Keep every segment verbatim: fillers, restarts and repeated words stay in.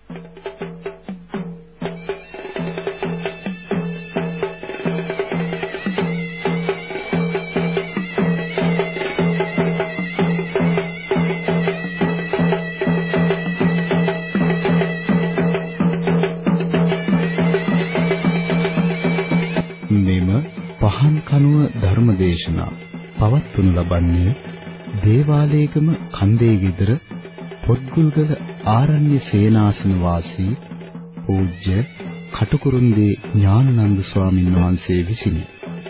පහන් කනුව ධර්මදේශනා පවත්වනු ලබන්නේ දේවාලේගම කන්දේ ගෙදර පොත්ගුල්ගල ආරණ්‍ය සේනාසන වාසී පූජ්‍ය කටුකුරුන්දී ඥානানন্দ ස්වාමීන් වහන්සේ විසිනි.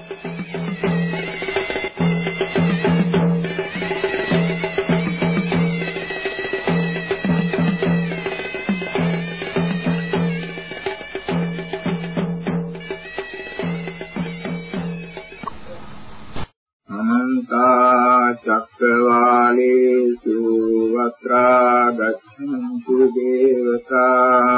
චක්කවාලේසු වත්‍රා ගච්ඡන්තු දේවතා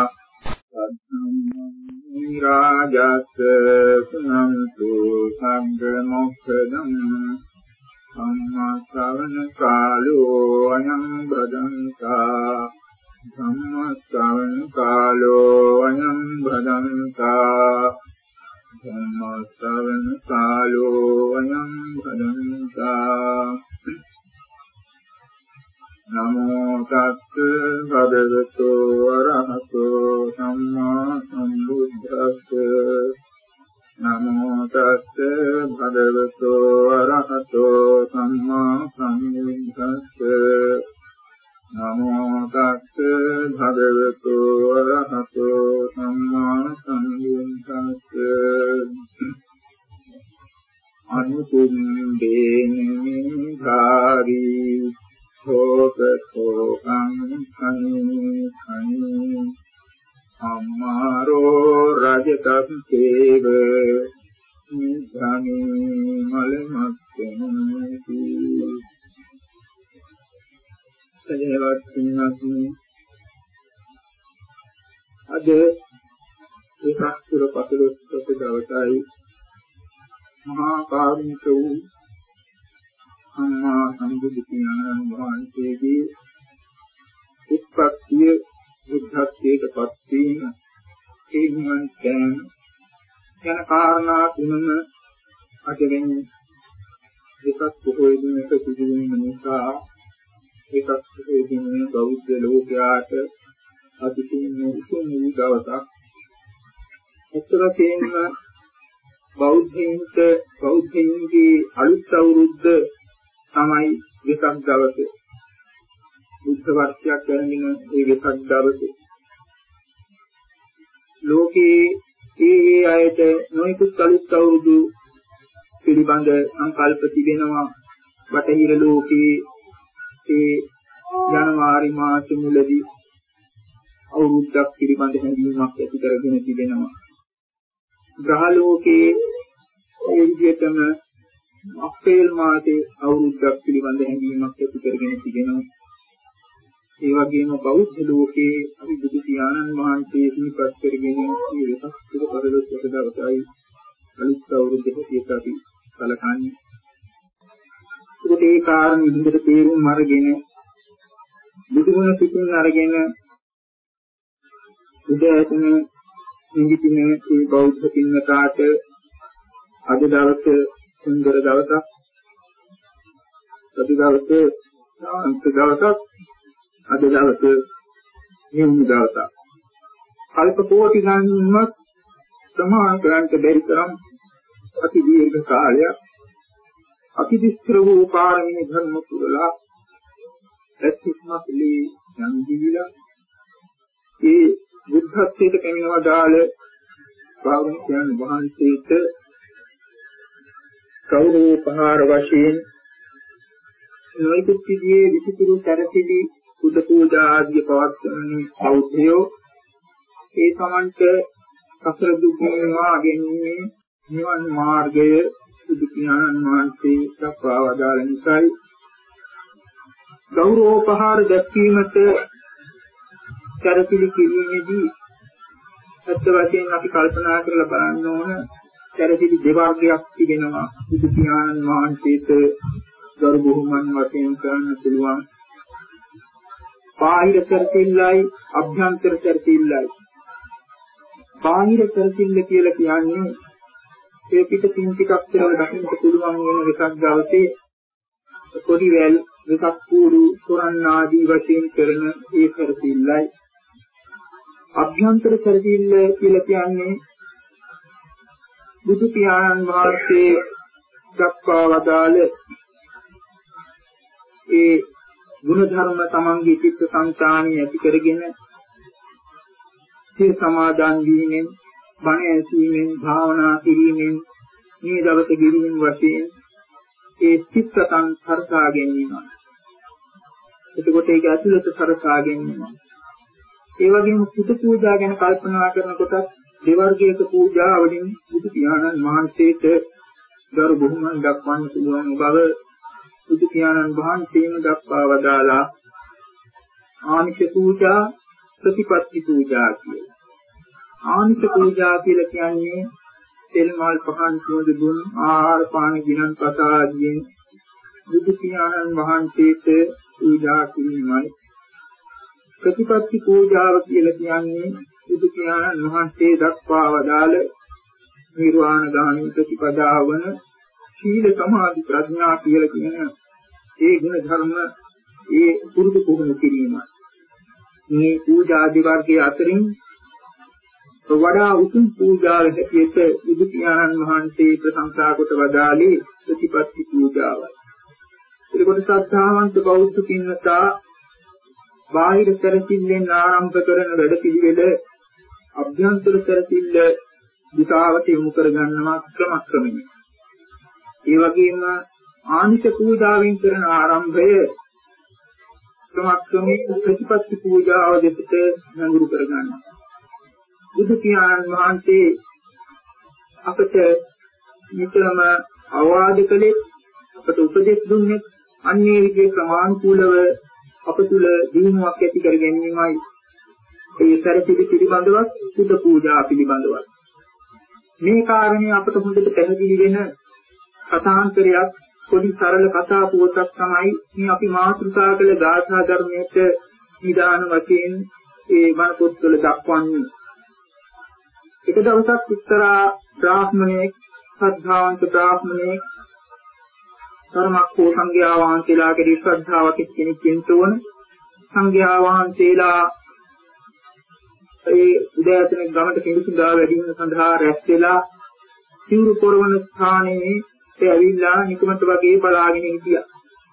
සම්මි රාජස්ස සුනන්තු සංඝ මොක්ඛදං සම්මාසවන කාලෝ අයං බදන්තා සම්මාසවන කාලෝ අයං බදන්තා සම්මාසවන කාලෝ අයං බදන්තා නමෝ තස්ස භගවතු අරහතෝ සම්මා සම්බුද්දස්ස නමෝ තස්ස භගවතු අරහතෝ සම්මා සම්බුද්දස්ස නමෝ තස්ස භගවතු අරහතෝ සම්මා සම්බුද්දස්ස අනුකුම්බේන කාරී සෝකෝ අං අං අම්මාරෝ රජතම් තේව නිගාමි මලමත්ති සජනවත් සින්නති අද ඒකස්තුර පසළොස්වක දවසයි මහා කාරුණික වූ සම්මා සම්බුදු පියාණන් වහන්සේගේ උත්පත්තිය බුද්ධත්වයට පත් වීම ඒ නිවන් දැන යන කාරණා තුනම අදගෙන එකක් පොහොය දිනක සිදු වීම නිසා එකක් පොහොය දිනේ බෞද්ධ ලෝකයාට අතිශයින් උතුම් වූ දවසක්. එතරම් බෞද්ධයින්ට බෞද්ධයින්ගේ අලුත් අවුරුද්ද තමයි වෙසක් දවසේ. බුද්ධ වර්ෂයක් ගැනීම ඒ වෙසක් දවසේ. ලෝකේ ඒ ඒ අයට නොයෙකුත් අලුත් අවුරුදු පිළිබඳ සංකල්ප තිබෙනවා. බටහිර ලෝකේ ඒ ජනවාරි මාස මුලදී අවුරුද්දක් පිළිබඳ හැඟීමක් ඇති කරගෙන තිබෙනවා. ග්‍රහ ලෝකේ ඒ විදිහටම අප්‍රේල් මාසයේ අවුරුද්දක් පිළිබඳ හැඟීමක් ඇති කරගෙන තිබෙනවා. ඒ වගේම බෞද්ධ ලෝකයේ අපි බුදු පියාණන් වහන්සේ සිහිපත් කරගෙන මේ වෙසක් පුර පරිලෝකක දවසයි අලුත් අවුරුද්දක සිට අපි සැලකන්නේ. ඒ කාරණේ විදිහට තේරුම් අරගෙන බුදුගුණ පිටින් අරගෙන උදෑසන නිදින මේ බෞද්ධ පින්වතාට අද දවසේ සුන්දර දවසක්. අද දවසේ සාන්ත දවසක්. අද දවසේ නිවුණු දවසක්. කල්ප කෝටි ගණන්වත් සමාන කරන්ට බැරි තරම් අති දීර්ඝ කාලයක් අති විස්තර වූ පාරමී ධර්ම පුරලා ඇතිස්මත්ලි යම් දීලා ඒ බුද්ධත්වයට පැමිණව දාල භාවනිකයන් වහන්සේට කෞරෝපහාර වශයෙන් නොයෙකුත් විදිහේ විචිතුරු සැරසිලි බුද්ධ පූජා ආදී පවත්වන්නේ බෞද්ධයෝ. ඒ සමන්ත සසර දුක් නිවා ගැනීම නිවන් මාර්ගය බුදු පියාණන් වහන්සේ දක්වා වදාළ නිසායි ගෞරවෝපහාර දැක්වීමට සැරසිලි කිරීමේදී අත් වශයෙන් අපි කල්පනා කරලා බලන්න ඕන සැරසිලි දෙවර්ගයක් තිබෙනවා. බුදු පියාණන් වහන්සේට ගරු බුහුමන් වශයෙන් කරන්න පුළුවන් බාහිර සැරසිල්ලයි අභ්‍යන්තර සැරසිල්ලයි. බාහිර සැරසිල්ල කියලා කියන්නේ ඒ පිටින් ටිකක් කියලා දකින්න පුළුවන් වෙන එකක් දවසේ පොඩි වැල් එකක් කූඩු තොරන් ආදී වශයෙන් කරන ඒ සැරසිල්ලයි. අභ්‍යන්තර සැරසිල්ල කියලා කියන්නේ බුදු පියාණන් වහන්සේ දක්වා වදාළ ඒ ගුණ ධර්ම තමන්ගේ චිත්ත සංතානිය ඇති කරගෙන සිය සමාදන් වීමෙන් බණ ඇසීමෙන් භාවනා කිරීමෙන් මේ දවස ගෙවීම වශයෙන් ඒ චිත්තයන් සරසා ගැනීම. එතකොට ඒක ඇතුළත සරසා ගැනීම. ඒ වගේම කුත පූජා ගැන කල්පනා කරනකොට දෙවර්ගයක පූජා වලින් බුදු පියාණන් වහන්සේට ගරු බුහුමන් දක්වන්න පුළුවන් බව බුදු පියාණන් වහන්සේම දක්වා වදාලා ආමිෂ පූජා ප්‍රතිපත්ති පූජා කියලා. ආමිෂ පූජා කියලා කියන්නේ තෙල් මල් පහන් සුවඳ දුම් ආහාර පාන ගිනන් පත ආදීන් බුදු පියාණන් වහන්සේට පූජා කිරීමයි. ප්‍රතිපත්ති පූජාව කියලා කියන්නේ බුදු පියාණන් වහන්සේ දක්වා වදාළ නිර්වාණ ගාමී ප්‍රතිපදාව වන සීල සමාධි ප්‍රඥා කියලා කියන ඒ ගුණ ධර්ම ඒ පුරුදු පුහුණු කිරීම. මේ පූජා දෙවර්ගයේ අතරින් වඩා උතුම් පූජාව හැටියට බුදු පියාණන් වහන්සේ ප්‍රශංසා කොට වදාළේ ප්‍රතිපත්ති පූජාවයි. ඒකට සත්‍යාවන්ත බෞද්ධ පින්වතා බාහිර සැරසිල්ලෙන් ආරම්භ කරන වැඩ පිළිවෙල අභ්‍යන්තර සැරසිල්ල දිශාවට යොමු කර ගන්නවා ක්‍රමක්‍රමයෙන්. ඒ වගේම ආනිෂ පූජාවෙන් කරන ආරම්භය ක්‍රමක්‍රමයෙන් ප්‍රතිපත්ති පූජාව දෙකට නඟුරු කර ගන්නවා. බුදු පියාණන් වහන්සේ අපට නිතරම අවවාද කළේ අපට උපදෙස් දුන්නේ අන්නේ විදිහේ ප්‍රමාණිකූලව අප තුළ දිනුවක් ඇති කර ගැනීමයි. ඒ සැරසිලි පිළිබඳව සුද පූජා පිළිබඳව මේ කාරණේ අපට හොඳට පැහැදිලි වෙන කථාන්තරයක් පොඩි සරල කතා පුවතක් තමයි මේ අපි මාතෘකා කළ ගාථා ධර්මයට නිදාන වශයෙන් ඒ වන පොත්වල දක්වන්නේ. එක දවසක් එක්තරා බ්‍රාහ්මණයෙක් ශ්‍රද්ධාවන්ත ශ්‍රාවකෙක් ධර්මක්ඛෝ සංඝයා වහන්සේලා කෙරෙහි ශ්‍රද්ධාවක් කෙනෙක් වෙනතෝන සංඝයා වහන්සේලා ඒ උදෑසන ගමට පිළිසුදා වැඩිම සඳහා රැස් වෙලා සිවුරු පොරවන ස්ථානයේ ඒ ඇවිල්ලා නිකමට වගේ බලාගෙන හිටියා.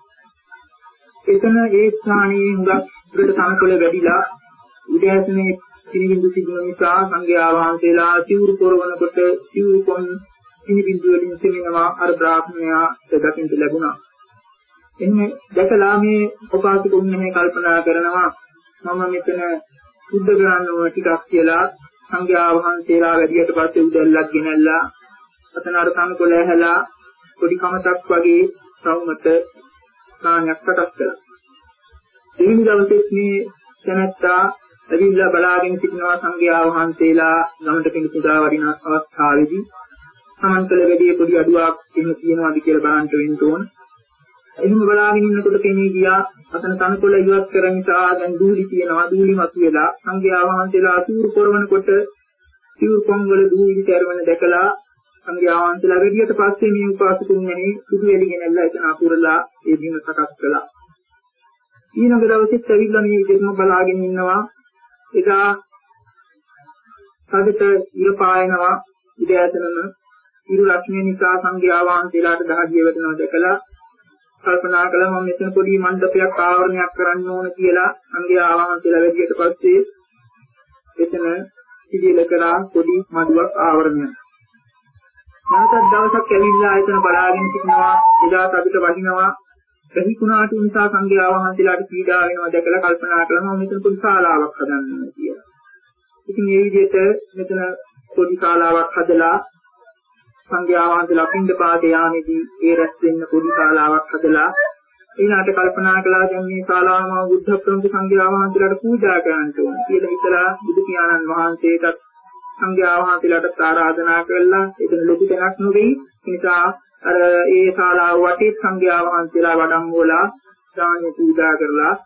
එතන ඒ ස්ථානයේ හුඟක් දුරට තනකොළ වැඩිලා උදෑසනේ සිනිබිඳු තිබුණ නිසා සංඝයා වහන්සේලා සිවුරු පොරවනකොට සිවුරු කොන් සිනිබිඳු වලින් සෙමිනවා අර බ්‍රාහ්මණයා දකින්න ලැබුණා. එන්නේ දැකලා මේ උපාසකුන් මේ කල්පනා කරනවා මම මෙතන සුද්ධ ග්‍රහණව ටිකක් කියලා සංඝයා වහන්සේලා වැඩියට පස්සේ උදැල්ලක් ගෙනල්ලා අතන අර තනකොළ ඇහැලා පොඩි කමතක් වගේ සෞමත ස්ථානයක් සකස් කළා. දෙවෙනි දවසේ මේ තැනැත්තා ඇවිල්ලා බලාගෙන සිටිනවා සංඝයා වහන්සේලා ගමට පිණිසුදා වඩින අවස්ථාවේදී සමන්තල වැඩි පොඩි අඩුවක් එහෙම තියෙනවාද කියලා බලන්න වෙන්න ඕන. එහෙම බලාගෙන ඉන්නකොට කෙනෙක් ගියා අතන තනකොළ ඉවත් කරන නිසා දැන් දූලි තියෙනවා දූලි මතුවලා සංඝයා වහන්සේලා සිවුරු පොරවනකොට සිවුරු කොන් වල දූලි terවන දැකලා සංඝයා වහන්සේලා වැඩියට පස්සේ මේ උපාසකුන් වෙනේ සුදු එළිගෙනල්ලා එතන අකුරලා ඒ දින සකස් කළා. ඊළඟ දවසෙත් ඇවිල්ලා මේ විදිහම බලාගෙන ඉන්නවා. එදා සාදිත ඉර පායනවා ඉදයතනම ඉරු ලක්ෂණ නිසා සංඝයා වහන්සේලාට දහදිය වැටෙනවා දැකලා කල්පනා කළා මම මෙතන පොඩි මණ්ඩපයක් ආවරණයක් කරන්න ඕන කියලා සංඝයා වහන්සේලා වැඩියට පස්සේ එතන සිදිල කරා පොඩි මඩුවක් ආවරණයක්. නැවතත් දවසක් ඇවිල්ලා එතන බලාගෙන සිටිනවා එදාට අපිට වහිනවා ප්‍රතිකුණාට නිසා සංඝයා වහන්සේලාට පීඩා වෙනවා දැකලා කල්පනා කරනවා මෙතන පොඩි ශාලාවක් හදන්න කියලා. ඉතින් මේ විදිහට මෙතන පොඩි ශාලාවක් හදලා සංඝයා වහන්සේලා පින්ඩපාත යාමේදී ඒ රැස් වෙන්න පොඩි ශාලාවක් හදලා ඊළාට කල්පනා කළා දැන් මේ ශාලාවම බුද්ධ ප්‍රමුඛ සංඝයා වහන්සේලාට පූජා කරන්න ඕන කියලා හිතලා බුදු පියාණන් වහන්සේටත් සංඝයා වහන්සේලාට ආරාධනා කළා. එතන ලොකු තැනක් නොවේ. ඒ නිසා අර ඒ ශාලාව වටේ සංඝයා වහන්සේලා වඩම්වලා දාන පූජා කරලා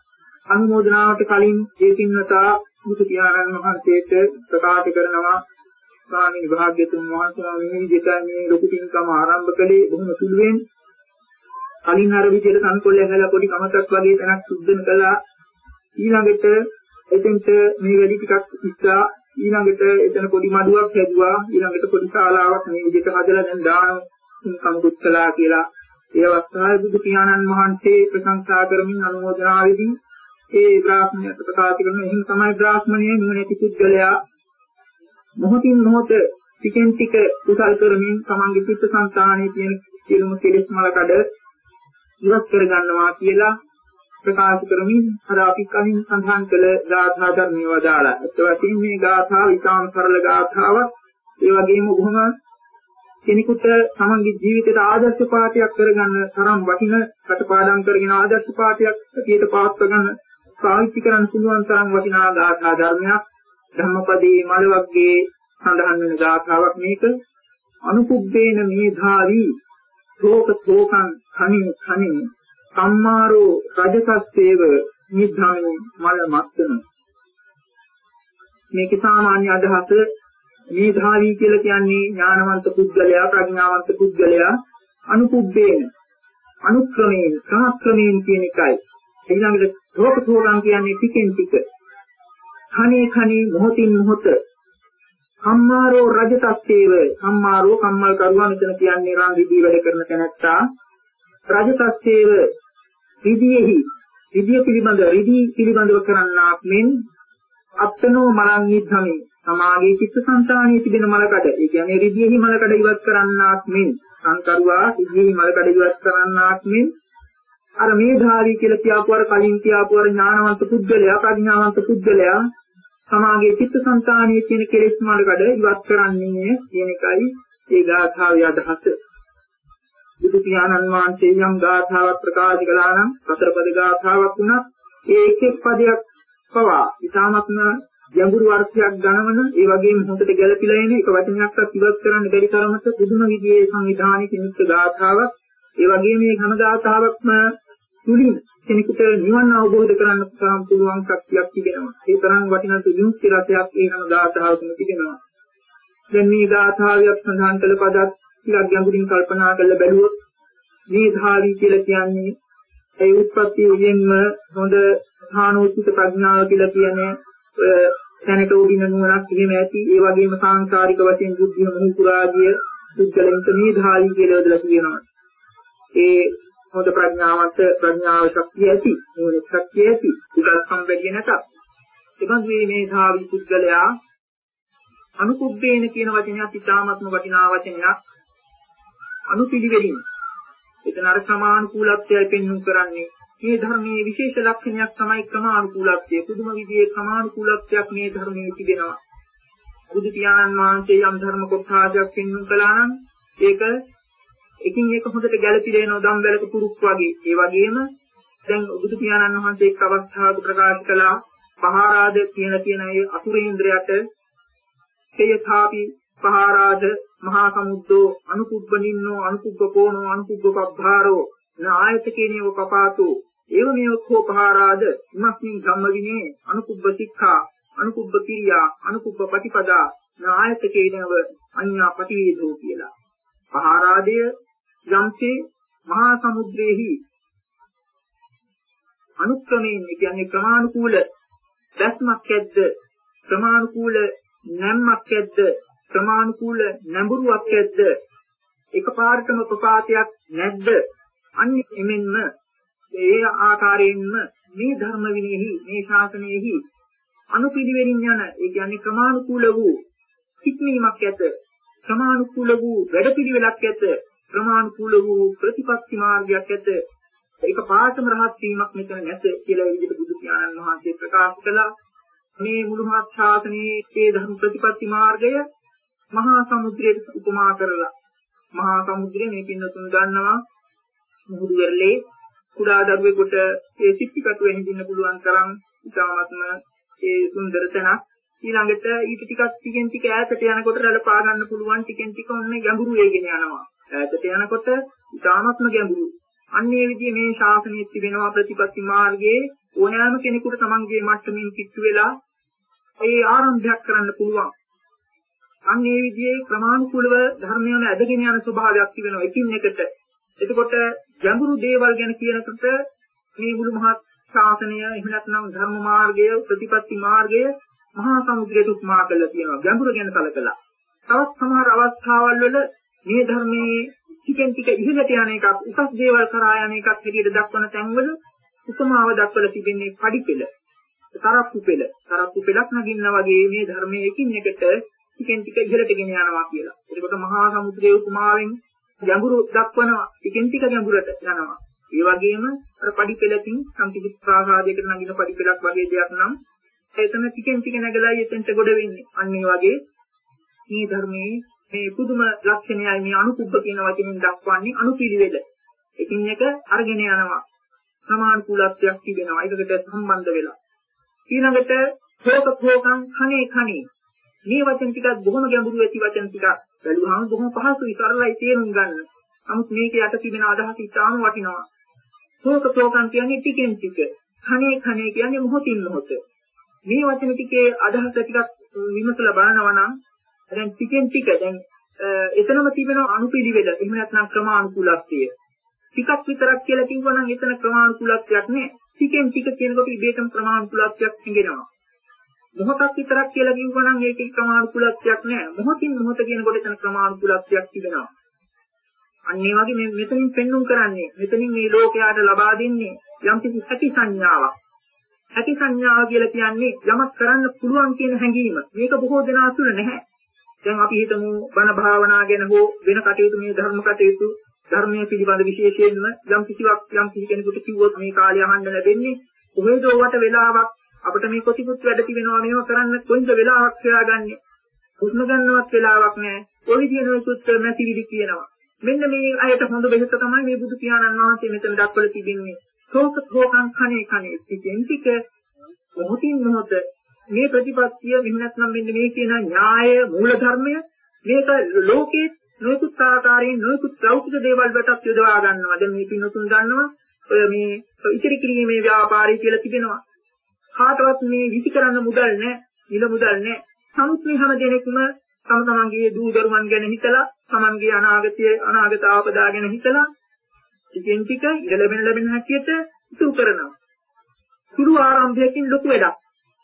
අනුමෝදනාවට කලින් ඒ පින්වතා බුදු පියාණන් වහන්සේට ප්‍රකාශ කරනවා ස්වාමීන් භාග්‍යතුන් වහන්සේ මේ විදිහට මේ ලොකු පින්කම ආරම්භ කළේ බොහොම සුළුවෙන්. කලින් අර විදිහට සංකොල්ලෙන් හැලා පොඩි කමතක් වගේ තැනක් සුද්ධන කළා. ඊළඟට එතෙන්ට මේ වැඩි ටිකක් ඉස්සා ඊළඟට එතන පොඩි මඩුවක් හැදුවා. ඊළඟට පොඩි ශාලාවක් මේ විදිහට හදලා දැන් දාන සම්පූර්ණ කළා කියලා. ඒ අවස්ථාවේ බුදු පියාණන් වහන්සේ ප්‍රශංසා කරමින් අනුමෝදනාවේදී ඒ බ්‍රාහ්මණයට ප්‍රකාශ කරන එහෙම තමයි බ්‍රාහ්මණයේ නුවණැති පුද්ගලයා මොහොතින් මොහොත ටිකෙන් ටික කුසල් කරමින් තමන්ගේ චිත්ත සංතානයේ තියෙන සියලුම කෙලෙස් මල කඩ ඉවත් කර ගන්නවා කියලා ප්‍රකාශ කරමින් අර අපි කලින් සඳහන් කළ ගාථා ධර්මයේ වදාලා. ඒත් වශයෙන් මේ ගාථාව ඉතාම සරල ගාථාවක්. ඒ වගේම බොහොම කෙනෙකුට තමන්ගේ ජීවිතයට ආදර්ශ පාඨයක් කරගන්න තරම් වටින කටපාඩම් කරගෙන ආදර්ශ පාඨයක් පිට පාස්ව ගන්න පාවිච්චි කරන්න පුළුවන් තරම් වටිනා ගාථා ධර්මයක්. ධම්මපදයේ මල වර්ගයේ සඳහන් වෙන ගාථාවක් මේක. අනුකුබ්බේන මේධාවි ශෝක ශෝකං කණි කණි සම්මාරෝ රජසස්සේව නිද්ධානි මල මත්තන. මේකේ සාමාන්‍ය අදහස මේධාවි කියලා කියන්නේ ඥානවන්ත පුද්ගලයා ප්‍රඥාවන්ත පුද්ගලයා අනුකුබ්බේන අනුක්‍රමයෙන් සාක්‍රමයෙන් කියන එකයි. ඊළඟට ශෝක ශෝකං කියන්නේ ටිකෙන් ටික කණේ කණේ මොහොතින් මොහොත සම්මාරෝ රජසස්සේව සම්මාරෝ කම්මල් කරුවා මෙතන කියන්නේ රාන් රිදී වැඩ කරන තැනැත්තා රජසස්සේව රිදීෙහි රිදී පිළිබඳ රිදී පිළිබඳව කරන්නාක් මෙන් අත්තනෝ මලං නිද්ධමි සමාගයේ චිත්තසංතානයේ තිබෙන මලකඩ ඒ කියන්නේ රිදීෙහි මලකඩ ඉවත් කරන්නාක් මෙන් සංකරුවා රිදීෙහි මලකඩ ඉවත් කරන්නාක් මෙන් අර මේධාවි කියලා කියාපු අර කලින් කියාපු අර ඥානවන්ත පුද්ගලයා ප්‍රඥාවන්ත පුද්ගලයා සමාගයේ චිත්තසංතානයේ තියෙන කෙලෙස් මලකඩ ඉවත් කරන්නේ කියන එකයි ඒ ගාථාවේ අදහස. බුදු පියාණන් වහන්සේ යම් ගාථාවක් ප්‍රකාශ කළා නම් සතර පද ගාථාවක් වුණත් ඒ එක් එක් පදයක් පවා ඉතාමත්ම ගැඹුරු අර්ථයක් ගන්නවන ඒ වගේම හොඳට ගැළපීලා එන එක වචනයක්වත් ඉවත් කරන්න බැරි තරමට පුදුම විදිහේ සංවිධානයේ කිනිච්ච ගාථාවක්. ඒ වගේම මේ හැම ගාථාවක්ම තුලින් කෙනෙකුට නිවන අවබෝධ කරගන්න පුළුවන් ශක්තියක් තිබෙනවා. ඒ තරම් වටිනා සුදුසු රසයක් ඒ හැම ගාථාවකම තිබෙනවා. දැන් මේ ගාථාවියක් සඳහන් කළ පදත් ටිකක් ගැඹුරින් කල්පනා කරලා බැලුවොත් මේ ධාවි කියලා කියන්නේ ඒ උත්පත්ති වලින්ම හොඳ ස්ථානෝචිත ප්‍රඥාව කියලා කියන්නේ තැනක උඩින නුවණක් එහෙම ඇති. ඒ වගේම සාංශාරික වශයෙන් බුද්ධිය මුහුකුරාදිය බුද්ධලෙන්ට මේ ධාවි කියලා යොදලා කියනවා. ඒ හොඳ ප්‍රඥාවන්ත ප්‍රඥාව ශක්තිය ඇති නුවණ ශක්තිය ඇති උදස් සම්බෙදිය නැත. එබඳු මේ ධාවි පුද්ගලයා අනුකුබ්බේන කියන වචනයත් ඉතාමත්ම වටිනා වචනයක්. අනුපිළිවෙලින් එතන අර සමානුකූලත්වයයි පෙන්වු කරන්නේ. මේ ධර්මයේ විශේෂ ලක්ෂණයක් තමයි ක්‍රමානුකූලත්වය. පුදුම විදිහේ ක්‍රමානුකූලත්වයක් මේ ධර්මයේ තිබෙනවා. බුදු පියාණන් වහන්සේ යම් ධර්ම කොටසක් පෙන්වු කළා නම් ඒක එකින් එක හොඳට ගැළපීලා එන දම්බැලක පුරුක් වගේ. ඒ වගේම දැන් බුදු පියාණන් වහන්සේ එක් අවස්ථාවක ප්‍රකාශ කළා පහාරාද කියන කියන ඒ අසුරේන්ද්‍රයට තේයථාපි පහාරාද මහා සමුද්දෝ අනුකුබ්බනින්නෝ අනුකුබ්බකෝනෝ අනුකුබ්බපබ්භාරෝ නායතකේනියව පපාතෝ ඒව මේව කෝ පහාරාද ඉමස්මින් ධම්ම විනේ අනුකුබ්බ සික්ඛා අනුකුබ්බ කිරියා අනුකුබ්බ ප්‍රතිපදා නායතකේනව අඤ්ඤා පටිවේදෝ කියලා. පහාරාදය යම්සේ මහා සමුද්‍රයේහි අනුක්‍රමයෙන් කියන්නේ ක්‍රමානුකූල දැස්මක් ඇද්ද ක්‍රමානුකූල නැම්මක් ඇද්ද ක්‍රමානුකූල නැඹුරුවක් ඇද්ද එකපාරටම ප්‍රපාතයක් නැද්ද අන්න එමෙන්න ඒ ආකාරයෙන්ම මේ ධර්ම විනයෙහි මේ ශාසනයෙහි අනුපිළිවෙලින් යන ඒ කියන්නේ ක්‍රමානුකූල වූ සික්මීමක් ඇත ක්‍රමානුකූල වූ වැඩපිළිවෙලක් ඇත ක්‍රමානුකූල වූ ප්‍රතිපත්ති මාර්ගයක් ඇත ඒක පාඨම රහත් වීමක් මෙතන නැත කියලා විදිහට බුදු පියාණන් වහන්සේ ප්‍රකාශ කළා. මේ මුළු මහත් ශාසනයේ ඒ ධර්ම ප්‍රතිපත්ති මාර්ගය මහා සමුද්‍රයට උපමා කරලා මහා සමුද්‍රය මේ පින්නතුන් දන්නවා මුහුදු වෙරළේ කුඩා දරුවෙකුට ඒ සිත්පිටුව එහිදින්න පුළුවන් තරම් ඉතාමත්ම ඒ සුන්දර තැනක්. ඊළඟට ඊට ටිකක් ටිකෙන් ටික ඈතට යනකොට රළ පා ගන්න පුළුවන් ටිකෙන් ටික ඔන්නේ ගැඹුරු වේගෙන යනවා. ඈතට යනකොට ඉතාමත්ම ගැඹුරු. අන්නේ විදිහේ මේ ශාසනයේ තිබෙනවා ප්‍රතිපත්ති මාර්ගයේ ඕනෑම කෙනෙකුට තමන්ගේ මට්ටමින් කිට්ටු වෙලා ඒ ආරම්භයක් කරන්න පුළුවන්. අන්න ඒ විදිහේ ක්‍රමානුකූලව ධර්මයන ඇදගෙන යන ස්වභාවයක් තිබෙනවා එකින් එකට. එතකොට ගැඹුරු දේවල් ගැන කියනකොට මේ මුළු මහත් ශාසනය එහෙම නැත්නම් ධර්ම මාර්ගය ප්‍රතිපත්ති මාර්ගය මහා සමුද්‍රයට උපමා කරලා තියෙනවා ගැඹුර ගැන කලකලා. තවත් සමහර අවස්ථාවල් වල මේ ධර්මයේ ටිකෙන් ටික ඉහළට යන එකක් උසස් දේවල් කරා යන එකක් හැටියට දක්වන තැන්වල උපමාව දක්වලා තිබෙන්නේ පඩිපෙළ. තරප්පු පෙළ. තරප්පු පෙළක් නගින්නා වගේ මේ ධර්මයේ එකින් එකට ටිකෙන් ටික ඉහළට ගෙන යනවා කියලා. ඒකට මහා සමුද්‍රයේ උපමාවෙන් ගැඹුරු දක්වනවා. ටිකෙන් ටික ගැඹුරට යනවා. ඒ වගේම අර පඩිපෙළකින් සම්පූර්ණ ප්‍රාසාදයකට නගින පඩිපෙළක් වගේ දෙයක් නම් එතන ටිකෙන් ටික නැගලා එතෙන්ට ගොඩ වෙන්නේ. අන්න ඒ වගේ මේ ධර්මයේ මේ පුදුම ලක්ෂණයයි මේ අනුකුබ්බ කියන වචنين දක්වන්නේ අනුපිළිවෙල. එකින් එක අරගෙන යනවා. සමානුකූලත්වයක් තිබෙනවා. ඒකට සම්බන්ධ වෙලා. ඊළඟට හෝක හෝකං කණේ කණේ. මේ වචන ටිකක් බොහොම ගැඹුරු ඇති වචන ටිකක්. බැලුවහම බොහොම පහසුයි සරලයි තේරුම් ගන්න. නමුත් මේකේ යට තිබෙන අදහස ඉතාම වටිනවා. හෝක හෝකං කියන්නේ ටිකෙන් ටික. කණේ කණේ කියන්නේ මොහොතින් මොහොත. මේ වචන ටිකේ අදහස ටිකක් විමසලා බලනවා නම් දැන් ටිකෙන් ටික දැන් එතනම තිබෙන අනුපිළිවෙල එහෙම නැත්නම් ක්‍රමානුකූලත්වය ටිකක් විතරක් කියලා කිව්වනම් එතන ක්‍රමානුකූලත්වයක් නෑ. ටිකෙන් ටික කියනකොට ඉබේටම ක්‍රමානුකූලත්වයක් හංගෙනවා. මොහොතක් විතරක් කියලා කිව්වනම් ඒකේ ක්‍රමානුකූලත්වයක් නෑ. මොහොතින් මොහොත කියනකොට එතන ක්‍රමානුකූලත්වයක් තිබෙනවා. අන්න ඒ වගේ මේ මෙතනින් පෙන්눔 කරන්නේ මෙතනින් මේ ලෝකයට ලබා දෙන්නේ යම්කිසි ඇති සංඥාවක්. ඇති සංඥාව කියලා කියන්නේ යමක් කරන්න පුළුවන් කියන හැඟීම. මේක බොහෝ දෙනා තුළ නැහැ. දැන් අපි හිතමු බණ භාවනා ගැන හෝ වෙන කටයුතු මේ ධර්ම කටයුතු ධර්මයේ පිළිබඳ විශේෂයෙන්ම යම් කිසිවක් යම් කිසි කෙනෙකුට කිව්වොත් මේ කාලය අහන්න ලැබෙන්නේ කොහෙද වට වෙලාවක් අපිට මේ කොතිපුත් වැඩ තිබෙනවා මේව කරන්න කොයින්ද වෙලාවක් හොයාගන්නේ හුස්ම ගන්නවත් වෙලාවක් නැහැ. ඔය විදිහේ නොයෙකුත් මැතිවිලි කියනවා. මෙන්න මේ අයට හොඳ වෙහෙස තමයි මේ බුදු පියාණන් වහන්සේ මෙතන දක්වලා තිබෙන්නේ. ශෝක ශෝකං කණේ කණේ ටිකෙන් ටික මොහොතින් මොහොත මේ ප්‍රතිපත්තිය වින්නත්නම් මෙන්න මේ කියන න්‍යාය මූල ධර්මය මේක ලෝකයේ නොයෙකුත් ආකාරයෙන් නොයෙකුත් ලෞකික දේවල් වලට යොදවා ගන්නවා. දැන් මේ පින්නතුන් ගන්නවා ඔය මේ ඉතිරි කිරීමේ ව්‍යාපාරය කියලා තිබෙනවා. කාටවත් මේ විසි කරන්න මුදල් නැහැ, නිල මුදල් නැහැ. සමුත් මේ හැම දෙනෙක්ම තම තමන්ගේ දූ දරුවන් ගැන හිතලා, තමන්ගේ අනාගතයේ අනාගත ආපදා ගැන හිතලා ටිකෙන් ටික ඉඳ ලැබෙන ලැබෙන හැටියට ඉතුරු කරනවා. සුළු ආරම්භයකින් ලොකු වැඩක්.